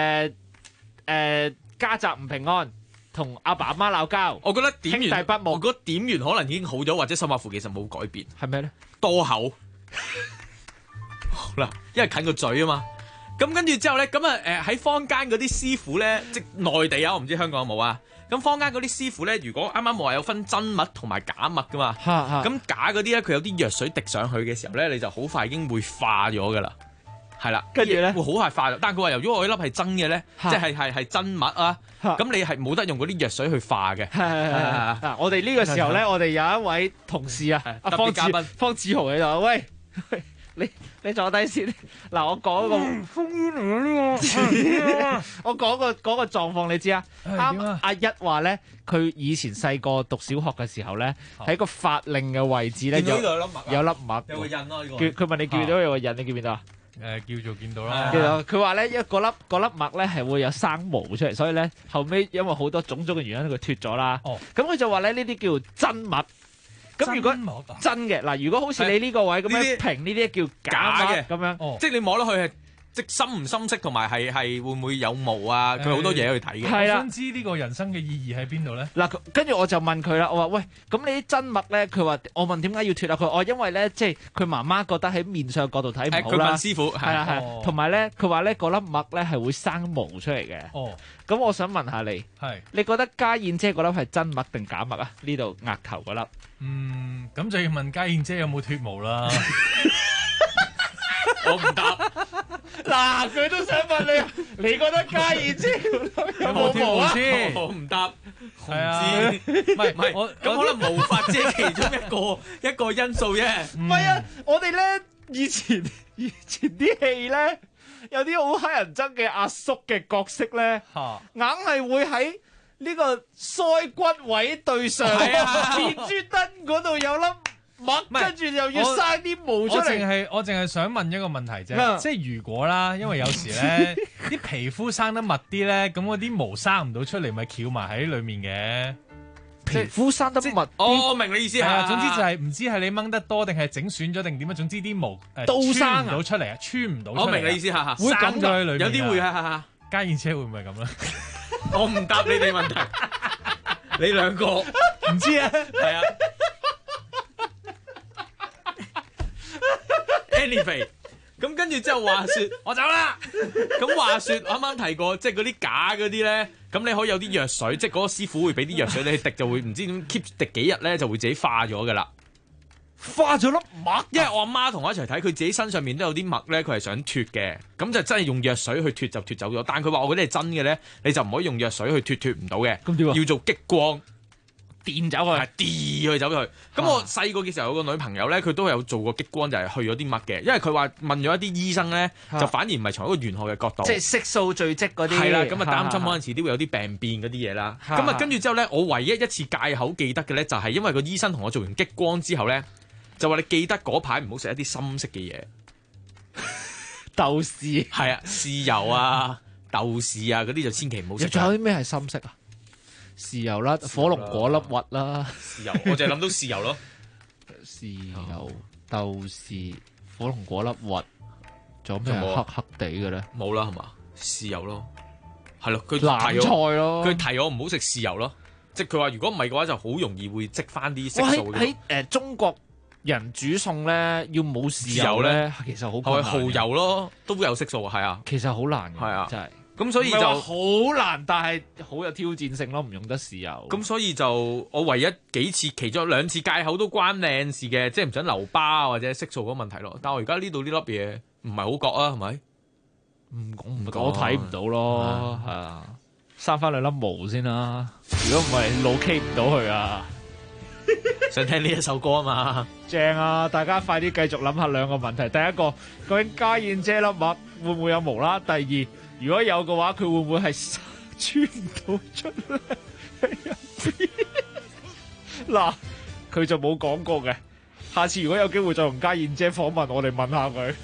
家宅唔平安。同阿爸阿媽鬧交， 我覺得點完兄弟不睦， 我覺得點完可能已經好咗，或者甚或乎其實冇改變。 係咩咧？ 多口好啦，因為近個嘴啊嘛。咁跟住之後咧，咁喺坊間嗰啲師傅咧，即係內地啊，我唔知香港有冇啊。咁坊間嗰啲師傅咧，如果啱啱冇話有分真麥同埋假麥噶嘛，咁假嗰啲咧，佢有啲藥水滴上去嘅時候咧，你就好快已經會化咗噶啦。係啦， 跟住咧會好快化，但係佢話由於我呢粒係真嘅咧，即係真麥啊，咁你係冇得用嗰啲藥水去化嘅。 嗱，我哋呢個時候咧，我哋有一位同事啊，阿方志豪喺度，喂，你坐低先。嗱，我講個風煙嚟啊呢個，我講個狀況你知啊。啱阿一話咧，佢以前細個讀小學嘅時候咧，喺個法令嘅位置咧有粒麥， 有個印咯。 佢問你見到有個印，你見唔見到啊？ 叫做見到啦。 佢話咧，嗰粒麥咧係會有生毛出嚟，所以咧後尾因為好多種種嘅原因，佢脫咗啦。咁佢就話咧呢啲叫做真麥。咁如果真嘅嗱，如果好似你呢個位咁樣平呢啲叫假嘅咁樣， 即係你摸落去係即深唔深色，同埋係會唔會有毛啊？佢好多嘢去睇嘅。 我想知呢個人生嘅意義喺邊度咧？ 嗱，跟住我就問佢啦，我話喂，咁你啲真麥咧？佢話我問點解要脫啊？佢因為咧，即係佢媽媽覺得喺面上角度睇唔好啦。 佢問師傅係，同埋咧，佢話咧嗰粒麥咧係會生毛出嚟嘅。咁我想問下你，你覺得家燕姐嗰粒係真麥定假麥啊？呢度額頭嗰粒。 咁就要問家燕姐有冇脫毛啦。 我唔答。 嗱，佢都想問你，你覺得家燕姐有冇毛啊？ 我唔答， 係啊， 唔係，咁可能毛髮只係其中一個因素啫。 唔係啊，我哋咧以前啲戲咧，有啲好乞人憎嘅阿叔嘅角色咧，硬係會喺呢個腮骨位對上面珠燈嗰度有粒麥，跟住又要生啲毛出嚟。 我淨係想問一個問題啫，即係如果啦，因為有時咧啲皮膚生得密啲咧，咁嗰啲毛生唔到出嚟，咪翹埋喺裏面嘅。 皮膚生得密， 我明你意思係。 總之就係唔知係你掹得多定係整損咗定點樣，總之啲毛都生唔到出嚟啊，穿唔到出嚟。 我明你意思嚇， 會咁咗喺裏面。 有啲會嚇。 家燕姐會唔會咁咧？ 我唔答你哋問題，你兩個唔知啊， 係啊。Anyway， 咁跟住之後話説，我走啦。咁話説，我啱啱提過，即係嗰啲假嗰啲咧，咁你可以有啲藥水，即係嗰個師傅會俾啲藥水你滴，就會唔知點 keep 滴幾日咧，就會自己化咗噶啦。 化咗粒麥， 因為我阿媽同我一齊睇，佢自己身上面都有啲麥咧，佢係想脫嘅，咁就真係用藥水去脫就脫走咗。但係佢話我嗰啲係真嘅咧，你就唔可以用藥水去脫唔到嘅。 咁點啊？ 要做激光。 電走佢， 電佢走咗去。咁我細個嘅時候有個女朋友咧，佢都有做過激光，就係去咗啲麥嘅。因為佢話問咗一啲醫生咧，就反而唔係從一個玄學嘅角度， 即係色素聚積嗰啲。 係啦，咁啊擔心可能遲啲會有啲病變嗰啲嘢啦。咁啊跟住之後咧，我唯一一次戒口記得嘅咧，就係因為個醫生同我做完激光之後咧，就話你記得嗰排唔好食一啲深色嘅嘢， 豆豉係啊，豉油啊、豆豉啊嗰啲就千祈唔好食。 仲有啲咩係深色啊？豉油啦，火龍果粒核啦， 豉油，我淨係諗到豉油咯。 豉油、豆豉、火龍果粒核，仲有咩黑黑地嘅咧？ 冇啦，係嘛？豉油咯，係咯，佢藍菜咯， 佢提我唔好食豉油咯，即係佢話如果唔係嘅話，就好容易會積翻啲色素嘅。 喺中國人煮餸咧，要冇豉油咧，其實好困難。 蠔油咯，都有色素，係啊， 其實好難嘅， 係啊， 真係。 咁所以就好難，但係好有挑戰性咯，唔用得豉油。 咁所以就我唯一幾次，其中兩次戒口都關靚事嘅，即係唔想留疤或者色素嗰個問題咯。但係我而家呢度呢粒嘢唔係好覺啊，係咪？ 我睇唔到咯，係啊，生翻兩粒毛先啦。如果唔係老 K 唔到佢啊！ 想聽呢一首歌啊嘛， 正啊！大家快啲繼續諗下兩個問題。第一個，究竟家燕姐粒麥會唔會有毛啦？第二，如果有嘅話，佢會唔會係穿唔到出嚟喺入邊？嗱， 佢就冇講過嘅。下次如果有機會再同家燕姐訪問，我哋問下佢。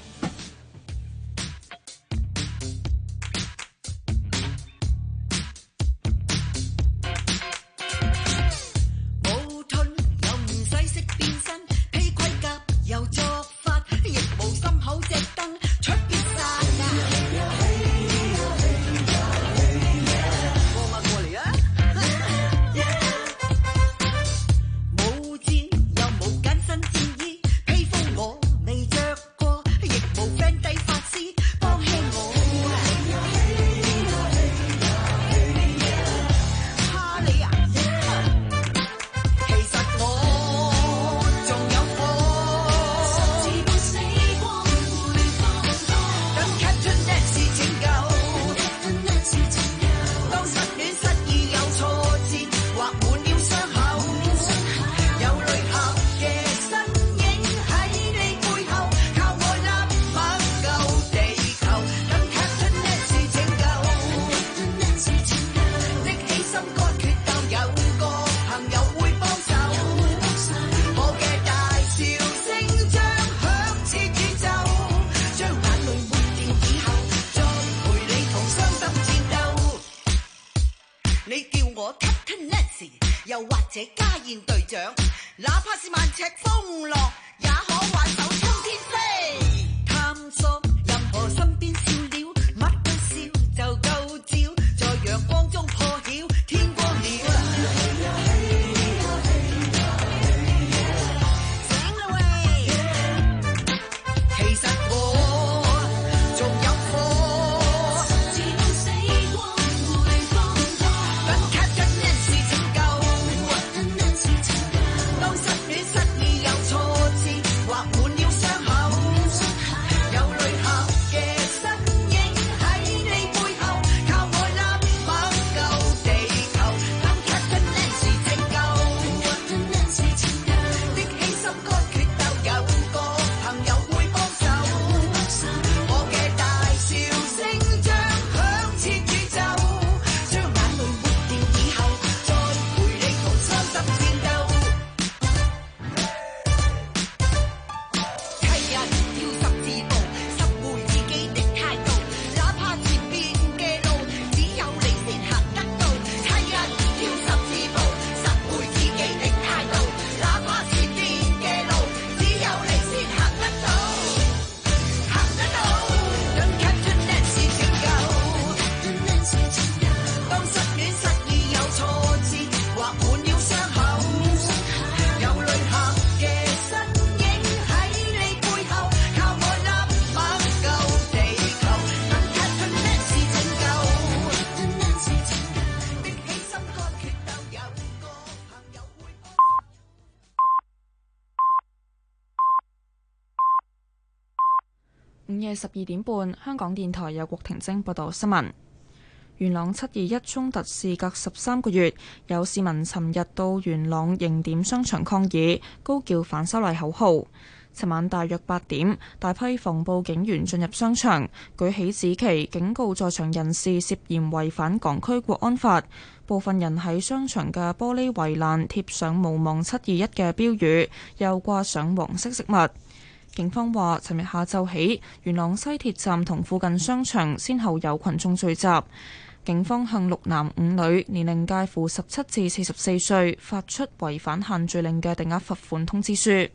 午夜12點半，香港電台有郭婷晶報道新聞。元朗721衝突事隔13個月，有市民尋日到元朗迎點商場抗議，高叫反修例口號。尋晚大約8點，大批防暴警員進入商場，舉起紫旗警告在場人士涉嫌違反港區國安法。部分人喺商場嘅玻璃圍欄貼上無望721嘅標語，又掛上黃色飾物。警方話，尋日下晝起，元朗西鐵站同附近商場先後有群眾聚集，警方向6男5女年齡介乎17至44歲發出違反限聚令嘅定額罰款通知書。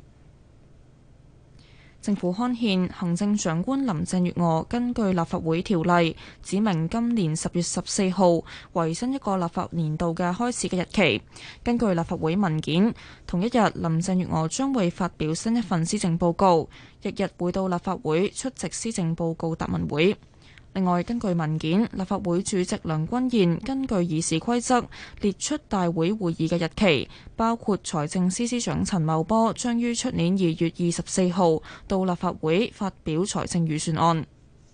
政府刊憲，行政長官林鄭月娥根據立法會條例指明今年10月14號為新一個立法年度嘅開始嘅日期。根據立法會文件，同一日林鄭月娥將會發表新一份施政報告，翌日會到立法會出席施政報告答問會。另外，根據文件，立法會主席梁君彥根據議事規則列出大會會議嘅日期，包括財政司司長陳茂波將於出年2月24號到立法會發表財政預算案。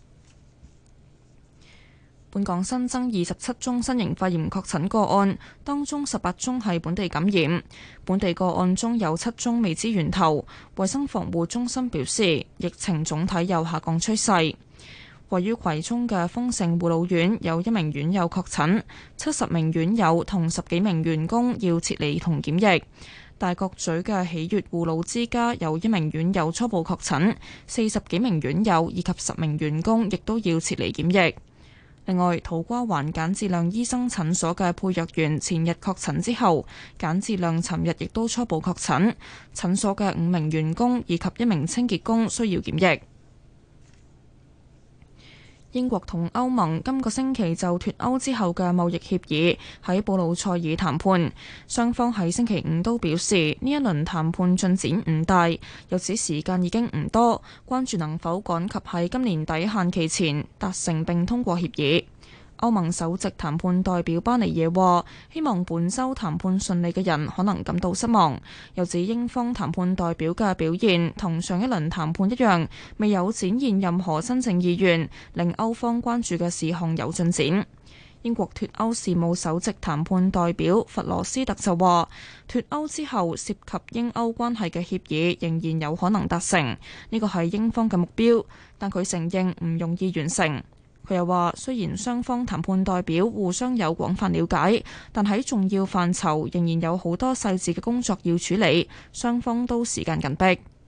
本港新增27宗新型肺炎確診個案，當中18宗係本地感染。本地個案中有7宗未知源頭。衛生防護中心表示，疫情總體有下降趨勢。位於葵涌嘅豐盛護老院有1名院友確診，70名院友同10幾名員工要撤離同檢疫。 大角咀嘅喜悅護老之家有1名院友初步確診，40幾名院友以及10名員工亦都要撤離檢疫。另外，土瓜灣簡志亮醫生診所嘅配藥員前日確診之後，簡志亮尋日亦都初步確診，診所嘅5名員工以及1名清潔工需要檢疫。英國同歐盟今個星期就脫歐之後嘅貿易協議喺布魯塞爾談判，雙方喺星期五都表示呢一輪談判進展唔大，又指時間已經唔多，關注能否趕及喺今年底限期前達成並通過協議。歐盟首席談判代表巴尼耶話，希望本週談判順利嘅人可能感到失望，又指英方談判代表嘅表現同上一輪談判一樣，未有展現任何真正意願，令歐方關注嘅事項有進展。英國脫歐事務首席談判代表弗羅斯特就話，脫歐之後涉及英歐關係嘅協議仍然有可能達成，呢個係英方嘅目標，但佢承認唔容易完成。佢又話，雖然雙方談判代表互相有廣泛了解，但喺重要範疇仍然有好多細緻嘅工作要處理，雙方都時間緊迫。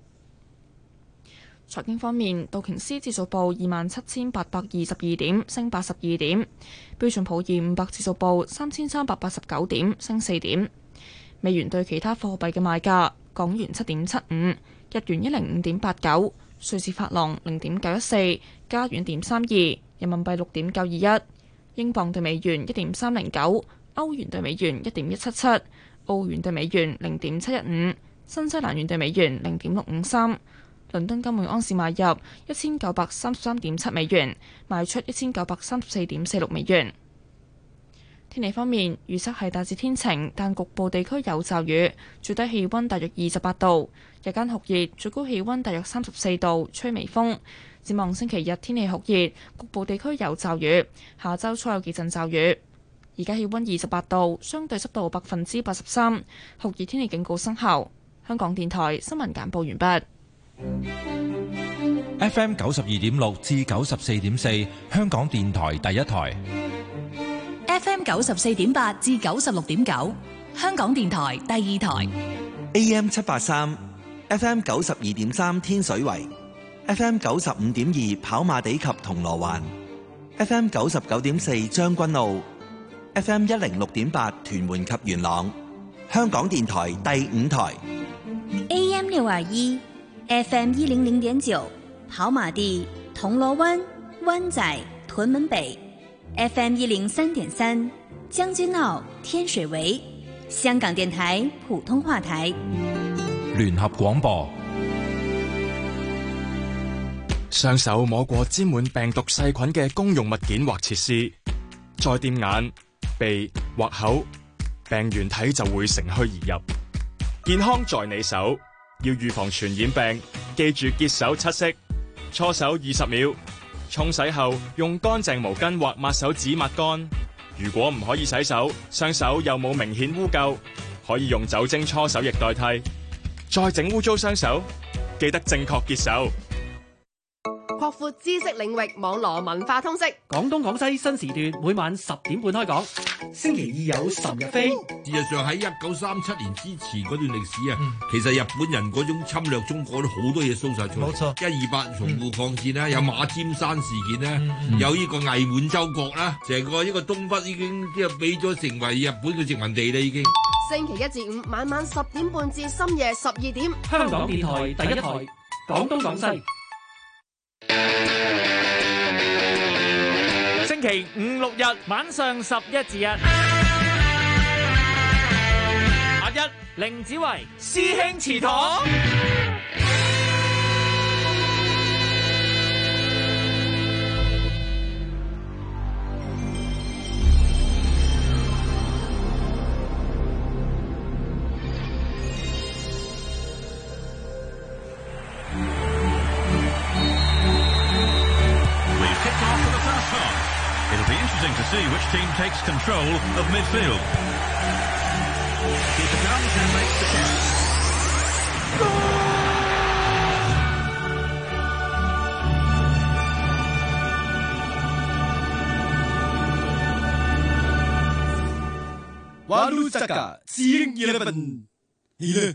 財經方面，道瓊斯指數報27,822點，升82點；標準普爾500指數報3,389點，升4點。美元對其他貨幣嘅賣價：港元7.75，日元105.89，瑞士法郎0.914，加元1.32。人民幣6.921，英鎊對美元1.309，歐元對美元1.177，澳元對美元0.715，新西蘭元對美元0.653。倫敦金每盎司買入1933.7美元，賣出1934.46美元。天氣方面，預測係大致天晴，但局部地區有驟雨，最低氣溫大約28度，日間酷熱，最高氣溫大約34度，吹微風。展望星期日天氣酷熱，局部地區有驟雨，下周初有幾陣驟雨。而家氣溫28度，相對濕度83%，酷熱天氣警告生效。香港電台新聞簡報完畢。 FM 92.6至94.4，香港電台第一台。 FM 94.8至96.9，香港電台第二台。 AM 783 FM 92.3天水圍。FM 95.2跑馬地及銅鑼灣 ，FM 99.4將軍澳 ，FM 106.8屯門及元朗，香港電台第五台 ，AM 621 FM 100.9跑馬地、銅鑼灣、灣仔、屯門北 ，FM 103.3將軍澳、天水圍，香港電台普通話台， 聯合廣播。 雙手摸過沾滿病毒細菌嘅公用物件或設施，再掂眼、鼻或口，病原體就會乘虛而入。健康在你手，要預防傳染病，記住潔手7式，搓手20秒，沖洗後用乾淨毛巾或抹手紙抹乾。如果唔可以洗手，雙手又冇明顯污垢，可以用酒精搓手液代替。再整污糟雙手，記得正確潔手。 擴闊知識領域，網羅文化通識。 廣東廣西新時段每晚10點半開講。星期二有岑日飛。 事實上喺1937年之前嗰段歷史啊，其實日本人嗰種侵略中國都好多嘢 show 晒出嚟。冇錯，128淞滬抗戰啦，有馬尖山事件啦，有呢個偽滿洲國啦，成個呢個東北已經即係俾咗成為日本嘅殖民地啦，已經。 星期一至五晚晚10點半至深夜12點， 香港電台第一台，廣東廣西。 星期五六日晚上11至1， 阿一凌子維師兄祠堂。 To see which team takes control of midfield. Keeper comes and makes the catch. Walu Saka, Seeing 11. 你呢？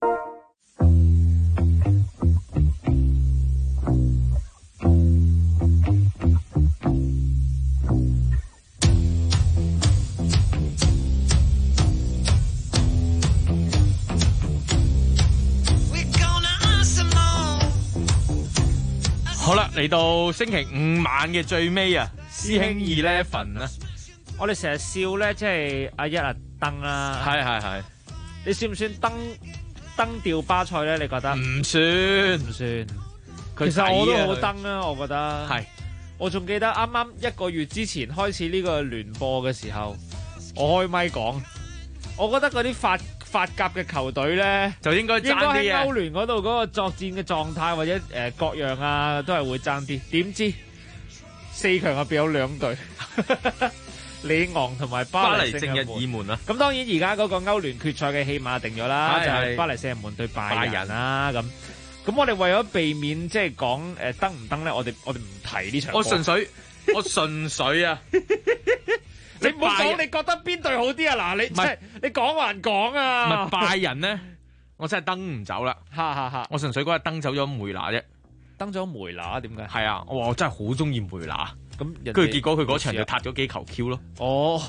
好啦，嚟到星期五晚嘅最尾啊，師兄 Eleven 啊， 我哋成日笑咧，即係阿一啊登啦， 係， 你算唔算登掉巴塞咧？你覺得？ 唔算。 其實我都好登啊，我覺得。 係， 我仲記得啱啱一個月之前開始呢個聯播嘅時候，我開咪講，我覺得嗰啲法甲嘅球隊咧， 就應該爭啲啊！ 應該喺歐聯嗰度嗰個作戰嘅狀態或者各樣啊，都係會爭啲。點知4強入邊有2隊，里昂同埋巴黎聖日耳門啊！咁當然而家嗰個歐聯決賽嘅戲碼定咗啦，就係巴黎聖日門對拜仁啦。咁我哋為咗避免即係講登唔登咧，我哋唔提呢場。我純粹啊！ 你唔好講，你覺得邊隊好啲啊？嗱，你講還講啊！ 唔係拜仁咧，我真係登唔走啦。我純粹嗰日登走咗梅拿啫。 登咗梅拿點解？ 係啊，我真係好中意梅拿。咁跟住結果佢嗰場就撻咗幾球 Q 咯。 哦，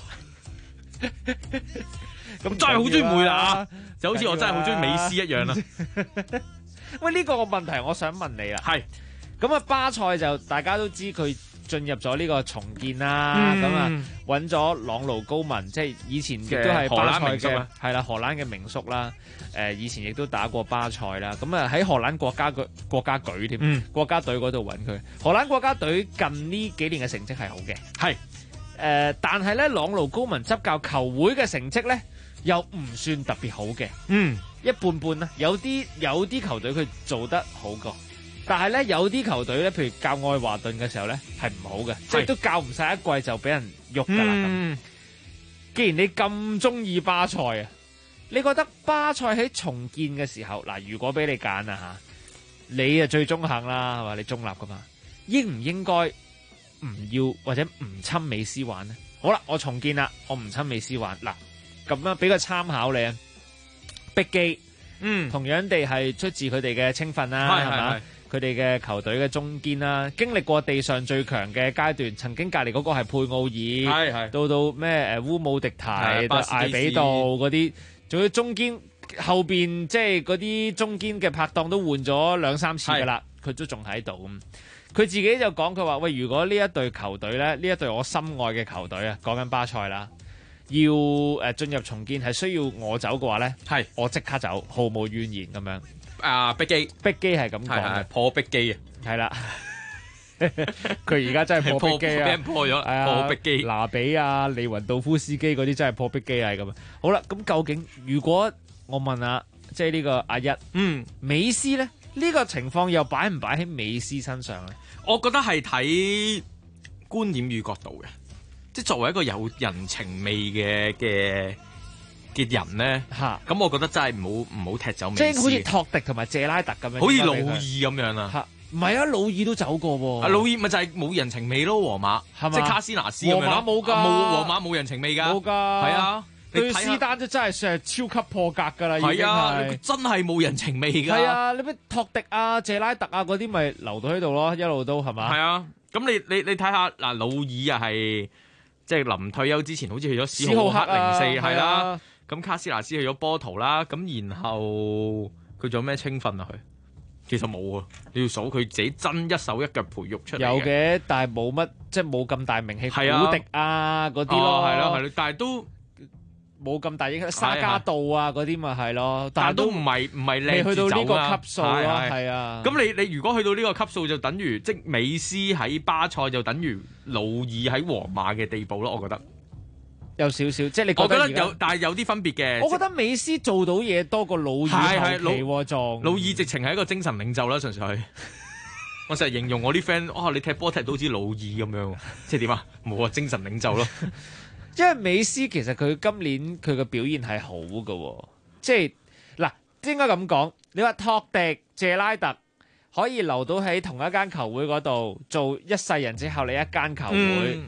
咁真係好中意梅拿，就好似我真係好中意美斯一樣啦。 喂，呢個問題我想問你啦。 係。 咁啊，巴塞就大家都知佢進入咗呢個重建啦，咁啊揾咗朗奴高文，即係以前亦都係巴塞嘅，係啦，荷蘭嘅名宿啦。以前亦都打過巴塞啦。咁啊喺荷蘭國家隊添，國家隊嗰度揾佢。荷蘭國家隊近呢幾年嘅成績係好嘅， 係但係咧朗奴高文執教球會嘅成績咧又唔算特別好嘅，一半半啦。有啲球隊佢做得好過。但係咧，有啲球隊咧，譬如教愛華頓嘅時候咧，係唔好嘅，即係都教唔晒一季就俾人喐噶啦。咁，既然你咁中意巴塞啊，你覺得巴塞喺重建嘅時候，嗱，如果俾你揀啊吓，你啊最中肯啦，係嘛？你中立噶嘛？應唔應該唔要或者唔侵美斯玩咧？好啦，我重建啦，我唔侵美斯玩。嗱，咁樣俾個參考你啊，碧基，同樣地係出自佢哋嘅青訓啦，係嘛？佢哋嘅球隊嘅中堅啦，經歷過地上最強嘅階段，曾經隔離嗰個係佩奧爾，到咩烏姆迪提、艾比度嗰啲，仲有中堅後邊即係嗰啲中堅嘅拍檔都換咗2-3次噶啦，佢都仲喺度。佢自己就講佢話：喂，如果呢一隊球隊咧，呢一隊我心愛嘅球隊啊，講緊巴塞啦，要進入重建係需要我走嘅話咧，我即刻走，毫無怨言咁樣。 碧基係咁講嘅， 破碧基啊， 係啦，佢而家真係破碧基啊， 破咗破碧基， 拿比啊、利雲道夫斯基嗰啲真係破碧基係咁啊。好啦，咁究竟如果我問下，即係呢個阿一，美斯咧呢個情況又擺唔擺喺美斯身上咧？ 我覺得係睇觀點與角度嘅，即係作為一個有人情味嘅人咧，咁我覺得真係唔好踢走美斯， 即係好似托迪同埋謝拉特咁樣， 好似魯爾咁樣啊。 唔係啊，魯爾都走過喎。 魯爾咪就係冇人情味咯，皇馬係嘛？即係卡斯拿斯咁樣咯。 皇馬冇㗎， 皇馬冇人情味㗎， 冇㗎。 係啊， 對斯丹都真係算係超級破格㗎啦，已經係真係冇人情味㗎。 係啊，你咩托迪啊、謝拉特啊嗰啲咪留到喺度咯，一路都係嘛？ 係啊，咁你睇下嗱，魯爾啊係即係臨退休之前好似去咗史浩克04係啦。咁卡斯拿斯去咗波圖啦，咁然後佢仲有咩青訓啊？佢其實冇啊，你要數佢自己真一手一腳培育出嚟嘅。 有嘅，但係冇乜，即係冇咁大名氣。古迪啊嗰啲咯， 係咯，但係都冇咁大影響。沙加道啊嗰啲咪係咯， 但係都唔係靚去到呢個級數咯，係啊。 咁你如果去到呢個級數，就等於即美斯喺巴塞就等於魯爾喺皇馬嘅地步咯，我覺得。 有少少，即係你我覺得有，但係有啲分別嘅。 我覺得美斯做到嘢多過魯爾後期喎，仲魯爾直情係一個精神領袖啦，純粹係。我成日形容我啲 friend，你踢波踢到好似魯爾咁樣，即係點啊？冇啊，精神領袖咯。 因為美斯其實佢今年佢嘅表現係好嘅，即係嗱，應該咁講。你話托迪、謝拉特可以留到喺同一間球會嗰度做一世人之後，你一間球會。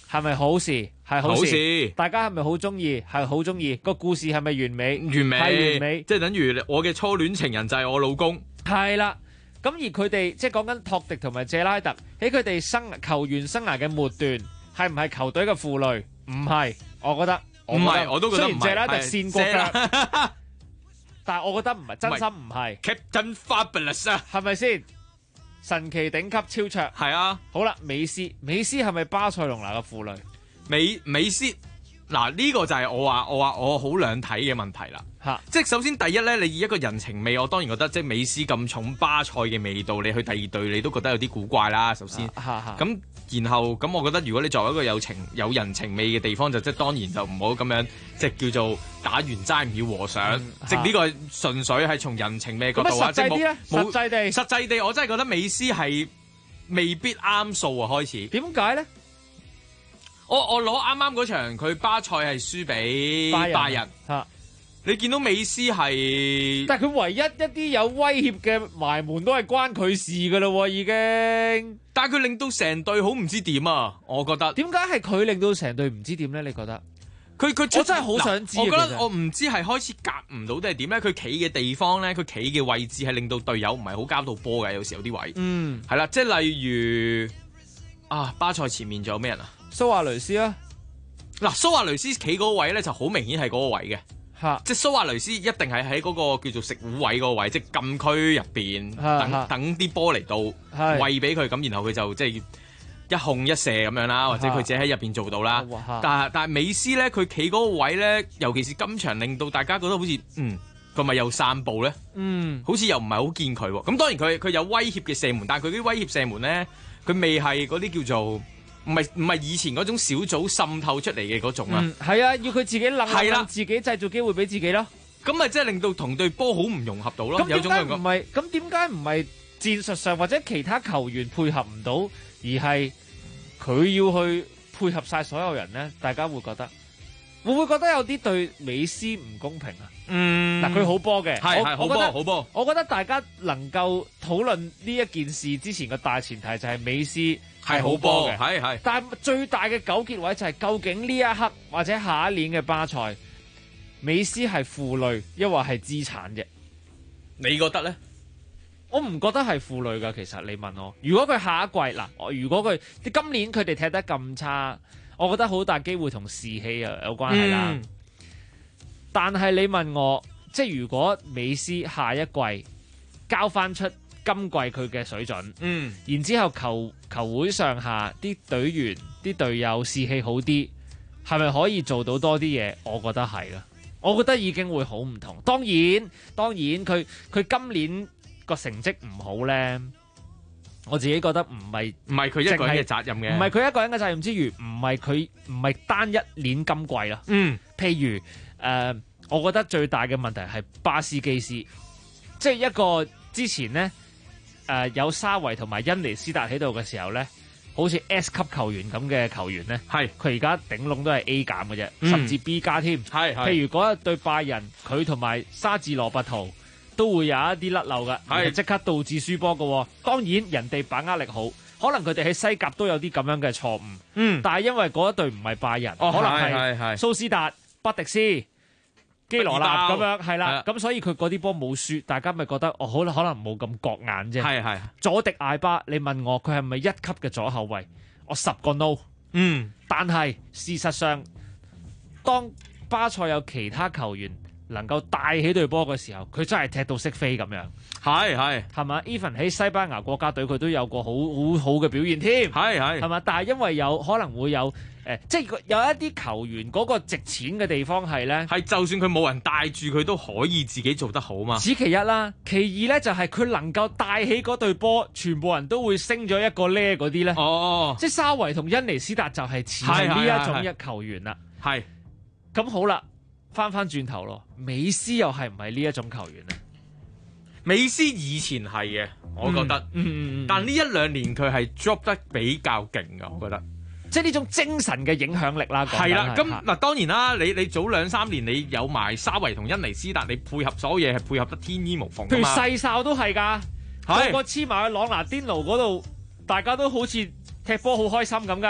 係咪好事？係好事。 好事大家係咪好中意？係好中意。個故事係咪完美？ 完美， 係完美。 即係等於我嘅初戀情人就係我老公。 係啦。咁而佢哋即係講緊托迪同埋謝拉特喺佢哋球員生涯嘅末段，係唔係球隊嘅負累？唔係，我覺得唔係，我都覺得唔係。 雖然謝拉特跣過腳，但係我覺得唔係，真心唔係。 Captain Fabulous 啊， 係咪先？神奇頂級超卓。 係啊。 好啦，美斯係咪巴塞隆拿嘅負累？ 美斯嗱呢個就係我話我好兩睇嘅問題啦。即係首先第一咧，你以一個人情味，我當然覺得即係美斯咁重巴塞嘅味道，你去第二隊你都覺得有啲古怪啦。首先，咁然後咁，我覺得如果你作為一個有人情味嘅地方，就即係當然就唔好咁樣，即係叫做打完齋唔要和尚。即係呢個純粹係從人情味角度啊，即係冇實際地，我真係覺得美斯係未必啱數啊。開始點解咧？ 我攞啱啱嗰場佢巴塞係輸俾拜仁。你見到美斯係， 但係佢唯一一啲有威脅嘅埋門都係關佢事噶啦，已經。 但係佢令到成隊好唔知點啊！我覺得。 點解係佢令到成隊唔知點咧？你覺得？ 我真係好想知。 我覺得我唔知係開始夾唔到定係點咧？佢企嘅地方咧，佢企嘅位置係令到隊友唔係好交到波嘅，有時有啲位。係啦，即係例如巴塞前面仲有咩人啊？ 蘇亞雷斯啊。 嗱，蘇亞雷斯企嗰個位咧就好明顯係嗰個位嘅。即係蘇亞雷斯一定係喺嗰個叫做食糊位嗰個位，即係禁區入邊等啲波嚟到餵俾佢，咁然後佢就即係一控一射咁樣啦，或者佢自己喺入邊做到啦。但係美斯咧，佢企嗰個位咧，尤其是今場令到大家覺得好似佢咪又散步咧，好似又唔係好見佢喎。咁當然佢有威脅嘅射門，但係佢啲威脅射門咧，佢未係嗰啲叫做。唔係以前嗰種小組滲透出嚟嘅嗰種啊， 係啊，要佢自己諗，自己製造機會俾自己咯。 咁咪即係令到同隊波好唔融合到咯。 咁點解唔係？咁點解唔係戰術上或者其他球員配合唔到，而係佢要去配合晒所有人咧？大家會覺得會唔會覺得有啲對美斯唔公平啊？嗱，佢好波嘅， 係好波。 我覺得大家能夠討論呢一件事之前嘅大前提就係美斯。係好波嘅，係。但係最大嘅糾結位就係究竟呢一刻或者下一年嘅巴塞，美斯係負累，抑或係資產啫？ 你覺得咧？ 我唔覺得係負累噶。其實你問我，如果佢下一季嗱，如果佢今年佢哋踢得咁差，我覺得好大機會同士氣有關係啦。但係你問我，即係如果美斯下一季交翻出今季佢嘅水準，然之後球會上下啲隊員、啲隊友士氣好啲，係咪可以做到多啲嘢？我覺得係啦，我覺得已經會好唔同。當然佢今年個成績唔好咧，我自己覺得唔係佢一個人嘅責任嘅， 唔係佢一個人嘅責任之餘，唔係單一年今季啦。譬如我覺得最大嘅問題係巴斯基斯，即係一個之前呢。有沙維同埋恩尼斯達喺度嘅時候咧，好似 S 級球員咁嘅球員咧，佢而家頂籠都係 A 減嘅啫，甚至 B 加添。譬如嗰一對拜仁，佢同埋沙治羅拔圖都會有一啲甩漏嘅，即刻導致輸波嘅。當然人哋把握力好，可能佢哋喺西甲都有啲咁樣嘅錯誤。但係因為嗰一隊唔係拜仁，可能係蘇斯達、不迪斯。基羅納咁樣係啦，咁所以佢嗰啲波冇輸，大家咪覺得可能冇咁覺眼啫。係佐迪艾巴，你問我佢係咪一級嘅左後衛？我10個 no。但係事實上，當巴塞有其他球員能夠帶起隊波嘅時候，佢真係踢到識飛咁樣。係嘛 ？Even 喺西班牙國家隊，佢都有個好嘅表現添。係嘛？但係因為可能會有。即係有一啲球員嗰個值錢嘅地方係咧， 係就算佢冇人帶住佢都可以自己做得好嘛。 此其一啦，其二咧就係佢能夠帶起嗰隊波，全部人都會升咗一個呢嗰啲咧。即係沙維同恩尼斯達就係似係呢一種一球員啦。咁好啦，翻轉頭咯，美斯又係唔係呢一種球員咧？ 美斯以前係嘅，我覺得，但呢1-2年佢係 drop 得比較勁噶，我覺得。 即係呢種精神嘅影響力啦， 係啦。咁嗱，當然啦，你早2-3年你有埋沙維同恩尼斯達，你配合所有嘢係配合得天衣無縫。 譬如細哨都係㗎，個黐埋去朗拿甸奴嗰度，大家都好似踢波好開心咁㗎。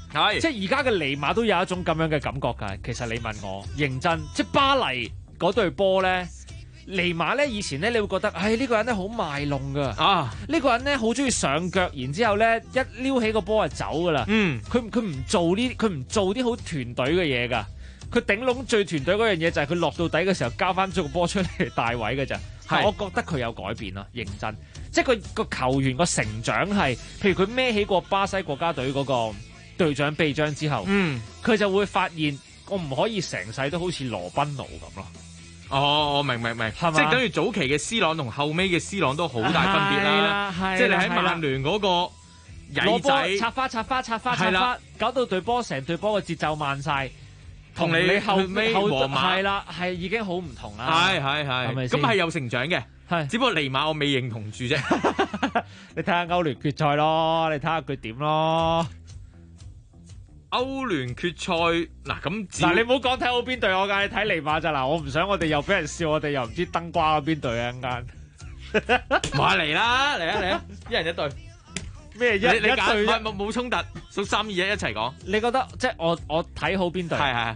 即係而家嘅尼馬都有一種咁樣嘅感覺㗎。其實你問我認真，即係巴黎嗰隊波咧，尼馬咧以前咧你會覺得，呢個人咧好賣弄㗎，呢個人咧好中意上腳，然之後咧一撩起個波就走㗎啦。佢唔做啲好團隊嘅嘢㗎。佢頂籠最團隊嗰樣嘢就係佢落到底嘅時候交翻咗個波出嚟大位嘅咋。我覺得佢有改變咯，認真。即係佢個球員個成長係，譬如佢孭起過巴西國家隊嗰個隊長臂章之後，佢就會發現我唔可以成世都好似羅賓奴咁咯。 我明，即係等於早期嘅 C 朗同後尾嘅 C 朗都好大分別啦。即係你喺曼聯嗰個曳仔插花，搞到隊波成隊波嘅節奏慢晒。同你後尾皇馬係啦，係已經好唔同啦。 係咁係有成長嘅，只不過尼馬我未認同住啫。 你睇下歐聯決賽咯，你睇下佢點咯。 歐聯決賽嗱， 你唔好講睇好邊隊我㗎，你睇尼馬咋嗱？我唔想我哋又俾人笑，我哋又唔知燈瓜嗰邊隊啊間。 買嚟啦，嚟啊！一人一隊。 咩一隊冇衝突，數3、2、1一齊講。 你覺得即係我睇好邊隊？ 係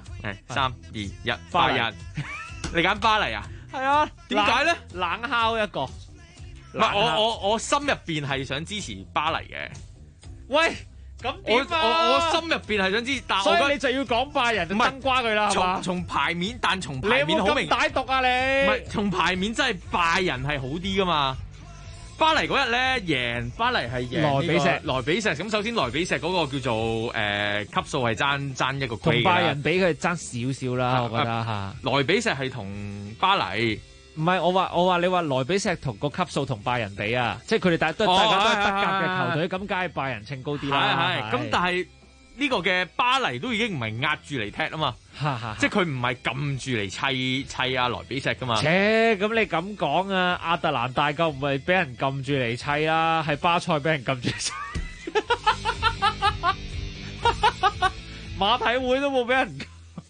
3、2、1，拜仁。你揀巴黎啊？ 係啊。 點解咧？ 冷敲一個。 唔係我心入邊係想支持巴黎嘅。 喂，咁點啊？ 我心入邊係想支持，但所以你就要講拜仁就燈瓜佢啦，係嘛？ 從牌面，但從牌面好明。 你有冇咁歹毒啊你？ 唔係從牌面真係拜仁係好啲噶嘛？巴黎嗰日咧巴黎係贏萊比錫。咁首先萊比錫嗰個叫做級數係爭一個 grade 同拜仁比佢爭少少啦，我覺得嚇。 萊比錫係同巴黎， 唔係我話你話萊比錫同個級數同拜仁比啊，即係佢哋大家都係德甲嘅球隊，咁梗係拜仁稱高啲啦。 咁但係呢個嘅巴黎都已經唔係壓住嚟踢啊嘛。即係佢唔係撳住嚟砌阿萊比錫噶嘛？ 咁你咁講啊，亞特蘭大夠唔係俾人撳住嚟砌啦，係巴塞俾人撳住嚟砌。馬體會都冇俾人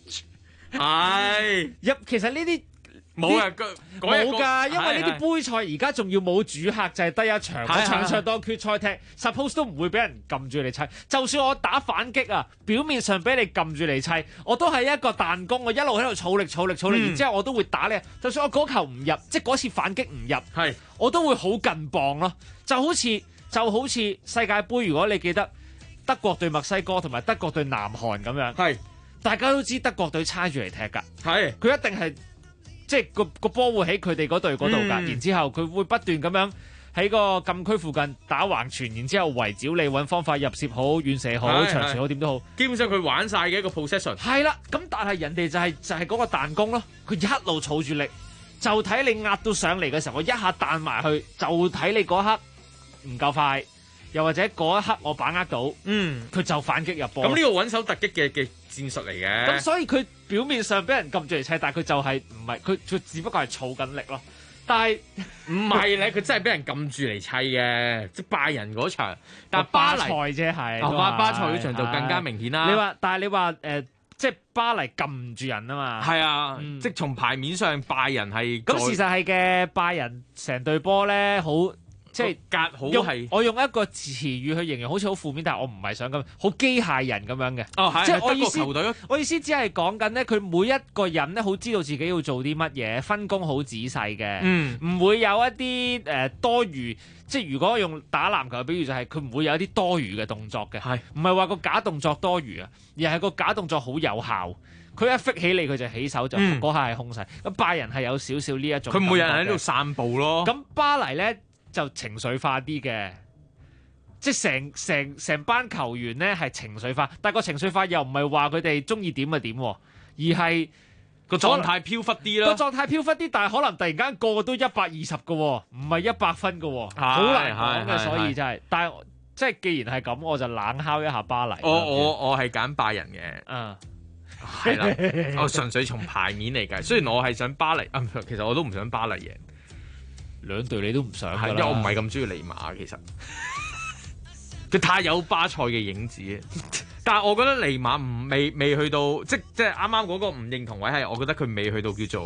撳住。其實呢啲。冇啊，冇㗎，因為呢啲杯賽而家仲要冇主客，就係得一場，場當決賽踢 ，suppose 都唔會俾人撳住嚟砌。就算我打反擊啊，表面上俾你撳住嚟砌，我都係一個彈弓，我一路喺度儲力，然之後我都會打你。就算我嗰球唔入，即係嗰次反擊唔入，我都會好近磅咯。就好似世界盃，如果你記得德國對墨西哥同埋德國對南韓咁樣，大家都知德國隊猜住嚟踢㗎，佢一定係。即係個波會喺佢哋嗰隊嗰度㗎，然之後佢會不斷咁樣喺個禁區附近打橫傳，然之後圍剿你，揾方法入射好、遠射好、長射好，點都好。 基本上佢玩晒嘅一個 possession。 係啦，咁但係人哋就係嗰個彈弓咯，佢一路儲住力，就睇你壓到上嚟嘅時候，我一下彈埋去，就睇你嗰刻唔夠快，又或者嗰一刻我把握到，佢就反擊入波。 咁呢個穩守突擊嘅戰術嚟嘅。 咁所以佢表面上俾人撳住嚟砌，但係佢就係唔係佢只不過係儲緊力咯。但係唔係咧，佢真係俾人撳住嚟砌嘅，即係拜仁嗰場。但係巴塞啫係， 巴塞嗰場就更加明顯啦。 但係你話即係巴黎撳住人啊嘛。 係啊，即係從牌面上拜仁係。 咁事實係嘅，拜仁成隊波咧好。即係格好係， 我用一個詞語去形容，好似好負面，但係我唔係想咁，好機械人咁樣嘅。即係我意思只係講緊咧，佢每一個人咧，好知道自己要做啲乜嘢，分工好仔細嘅，唔會有一啲多餘。即係如果用打籃球嘅比喻，就係佢唔會有一啲多餘嘅動作嘅，唔係話個假動作多餘啊，而係個假動作好有效。佢一揈起你，佢就起手就嗰下係控勢。咁拜仁係有少少呢一種， 佢每日喺度散步咯。 咁巴黎咧就情緒化啲嘅，即係成班球員咧係情緒化，但係個情緒化又唔係話佢哋中意點就點，而係個狀態飄忽啲咯。 個狀態飄忽啲，但係可能突然間個個都120嘅，唔係100分嘅，好難講嘅。所以真係，但係即係既然係咁，我就冷敲一下巴黎。 我係揀拜仁嘅，係啦，我純粹從牌面嚟計。雖然我係想巴黎，其實我都唔想巴黎贏。 兩隊你都唔想， 係因為我唔係咁中意尼馬，其實佢太有巴塞嘅影子。但係我覺得尼馬未去到，即係啱啱嗰個唔認同位係，我覺得佢未去到叫做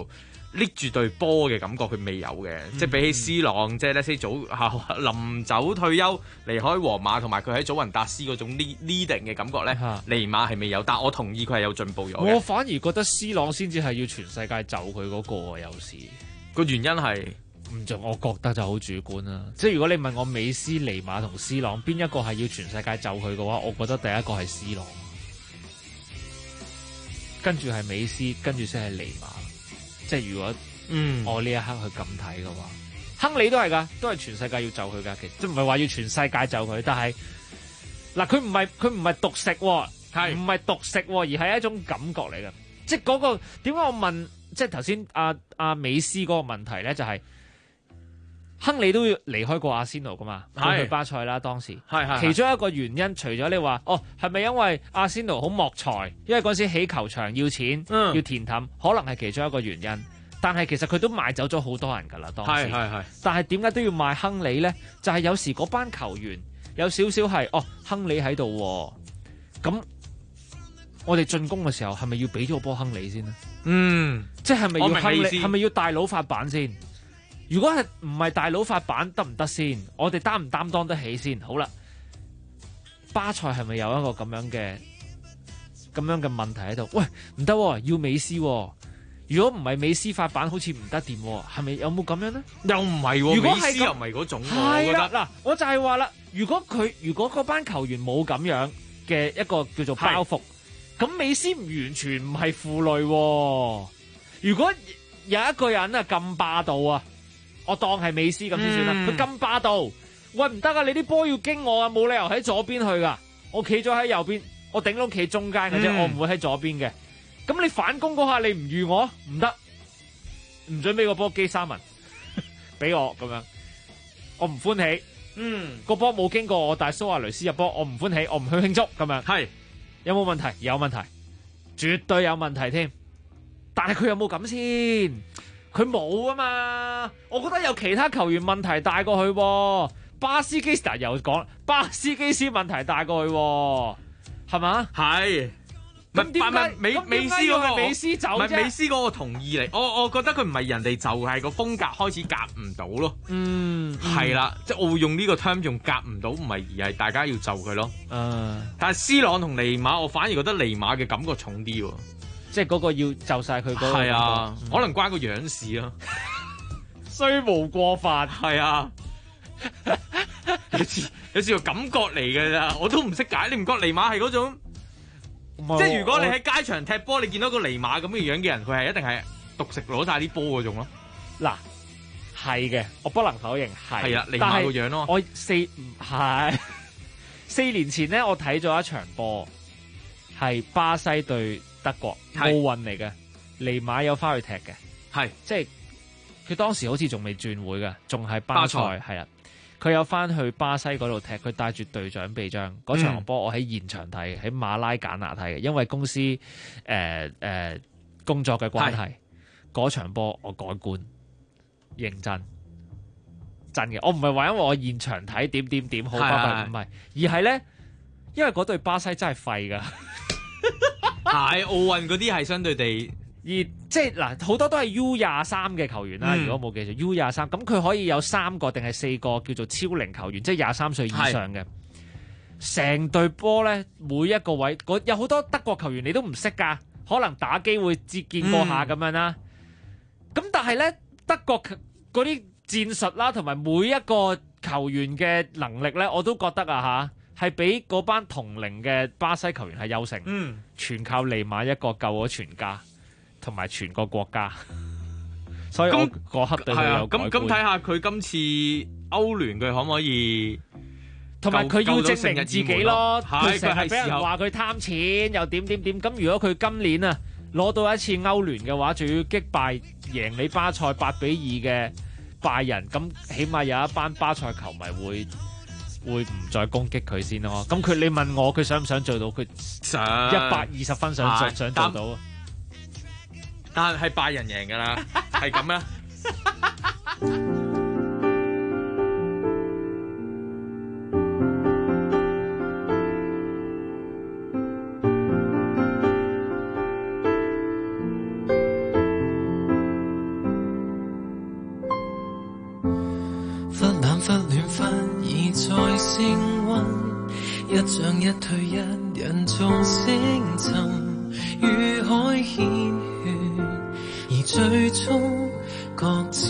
拎住隊波嘅感覺，佢未有嘅。即係比起 C 朗，即係 let's say 臨走退休離開皇馬，同埋佢喺祖雲達斯嗰種 leading 嘅感覺咧，尼馬係未有。但我同意佢係有進步咗嘅。 我反而覺得 C 朗先至係要全世界就佢嗰個啊，有時個原因係。 我覺得就好主觀啦。即係如果你問我美斯、尼馬同 C 朗邊一個係要全世界就佢嘅話，我覺得第一個係 C 朗，跟住係美斯，跟住先係尼馬。即係如果我呢一刻去咁睇嘅話，亨利都係㗎，都係全世界要就佢㗎。其實即唔係話要全世界就佢，但係嗱佢唔係獨食喎，唔係獨食喎，而係一種感覺嚟嘅。即係嗰個點解我問？即係頭先阿美斯嗰個問題咧，就係。亨利都要離開過阿仙奴噶嘛，去巴塞啦當時。其中一個原因，除咗你話係咪因為阿仙奴好莫財，因為嗰時起球場要錢，要填氹，可能係其中一個原因。但係其實佢都賣走咗好多人噶啦，當時。但係點解都要賣亨利呢？就係有時嗰班球員有少少係亨利喺度，咁我哋進攻嘅時候係咪要俾咗個波亨利先呢？即係咪要亨利？係咪要大佬發版先？如果係唔係大佬發版得唔得先？我哋擔唔擔當得起先？好啦，巴塞係咪有一個咁樣嘅問題喺度？喂，唔得，要美斯。如果唔係美斯發版，好似唔得掂，係咪有冇咁樣呢？ 又唔係，如果美斯又唔係嗰種。係啦，嗱，我就係話啦，如果嗰班球員冇咁樣嘅一個叫做包袱，咁美斯完全唔係負累。如果有一個人啊咁霸道啊！我當係美斯咁先算啦，佢咁霸道，喂唔得啊！你啲波要經我啊，冇理由喺左邊去噶，我企咗喺右邊，我頂到企中間嘅啫，我唔會喺左邊嘅。咁你反攻嗰下你唔預我，唔得，唔准俾個波基沙文俾我咁樣，我唔歡喜。個波冇經過我，但係蘇亞雷斯入波，我唔歡喜，我唔去慶祝咁樣。係有冇問題？有問題，絕對有問題添。但係佢有冇咁先？佢冇啊嘛，我覺得有其他球員問題大過佢，巴斯基斯又講巴斯基斯問題大過佢，係嘛？係。咁點解美斯嗰個美斯走啫？唔係美斯嗰個同意嚟，我覺得佢唔係人哋就係個風格開始夾唔到咯。係啦，即係我會用呢個 term 用夾唔到，唔係而係大家要就佢咯。但係 C 朗同尼馬，我反而覺得尼馬嘅感覺重啲喎。即係嗰個要就晒佢嗰個，係啊，可能關個樣事啊，雖無過犯，係啊，有時個感覺嚟嘅咋，我都唔識解。你唔覺尼馬係嗰種，即係如果你喺街場踢波，你見到個尼馬咁嘅樣嘅人，佢係一定係獨食攞晒啲波嗰種咯。嗱，係嘅，我不能否認係。係啊，尼馬個樣咯。我4年前咧，我睇咗一場波，係巴西對德國奧運嚟嘅，尼馬有翻去踢嘅，係即係佢當時好似仲未轉會嘅，仲係巴塞係啦。佢有翻去巴西嗰度踢，佢帶住隊長臂章嗰場波，我喺現場睇，喺馬拉簡拿睇嘅，因為公司工作嘅關係，嗰場波我改觀，認真嘅，我唔係話因為我現場睇點好巴閉，唔係，而係咧，因為嗰隊巴西真係廢噶。係奧運嗰啲係相對地，而即係嗱好多都係 U23嘅球員啦。如果冇記錯 U23，咁佢可以有3個定係4個叫做超齡球員，即係23歲以上嘅。成隊波咧，每一個位有好多德國球員你都唔識噶，可能打機會見過下咁樣啦。咁但係咧，德國嗰啲戰術啦，同埋每一個球員嘅能力咧，我都覺得啊係比嗰班同齡嘅巴西球員係優勝，全靠尼馬一個救咗全家同埋全個國家，所以我嗰刻對佢有改觀。咁睇下佢今次歐聯佢可唔可以，同埋佢要證明自己咯。佢成日俾人話佢貪錢又點。咁如果佢今年啊攞到一次歐聯嘅話，仲要擊敗贏你巴塞8-2嘅拜仁，咁起碼有一班巴塞球迷會唔再攻擊佢先咯？咁你問我佢想唔想做到？佢想120分想做到，但係拜仁贏噶啦，係咁啦。 升溫，一漲一退，一人眾星沉，與海繾綣，而最終各自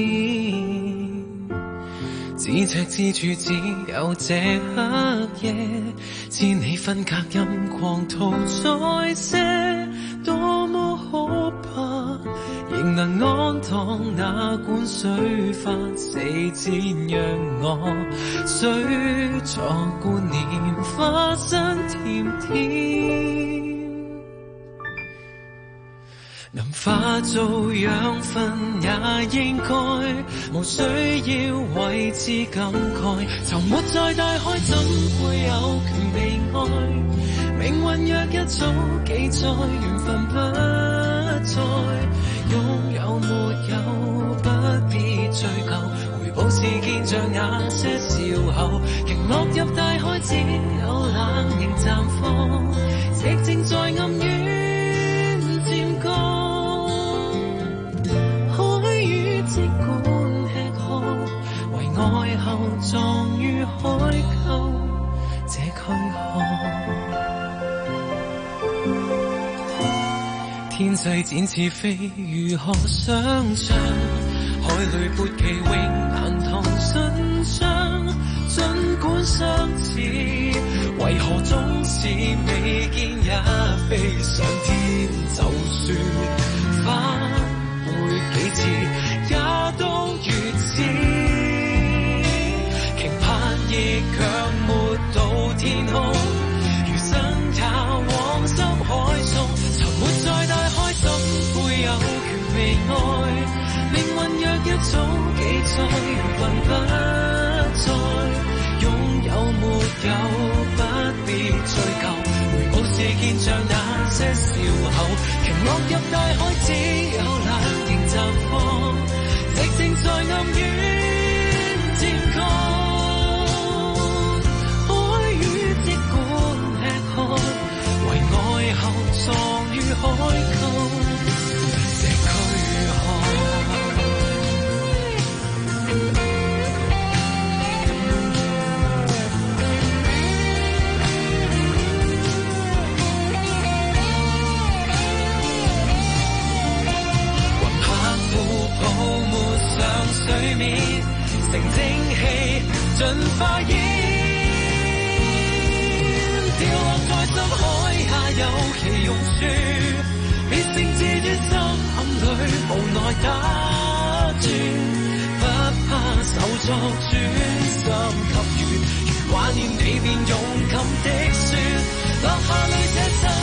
咫尺之處，只有這黑夜，千里分隔，任狂徒再些，多麼可怕，仍能安躺，哪管水花四濺，讓我水錯觀念，花生甜甜，能化做養分也應該，無需要為之感慨。沉沒在大海，怎會有權被愛？命運若一早記載，緣分不再，擁有沒有不必追究，回報是見着那些笑後，鯨落入大海，只有冷凝綻放，寂靜在暗淵漸降。即管吃喝，為愛後葬於海溝這軀殼。天際展翅飛，如何想像？海裏撥旗永難同信箱，儘管相似，為何總是未見也飛上天？就算返回幾次，也都如此，期盼亦卻沒到天空，餘生也往深海送，沉沒在大海，怎會有權被愛？命運若一早記載，緣分不再，擁有沒有不必追究，回報是見着那些笑後，鯨落入大海，只有冷凝綻放，寂靜在暗淵漸降。海魚即管吃喝，為愛後葬於海溝這軀殼。水面成蒸氣盡化煙，掉落在深海下有其用處，別性置於心坎裏無奈打轉，不怕手作專心給予，如懷念你便勇敢的說，落下淚這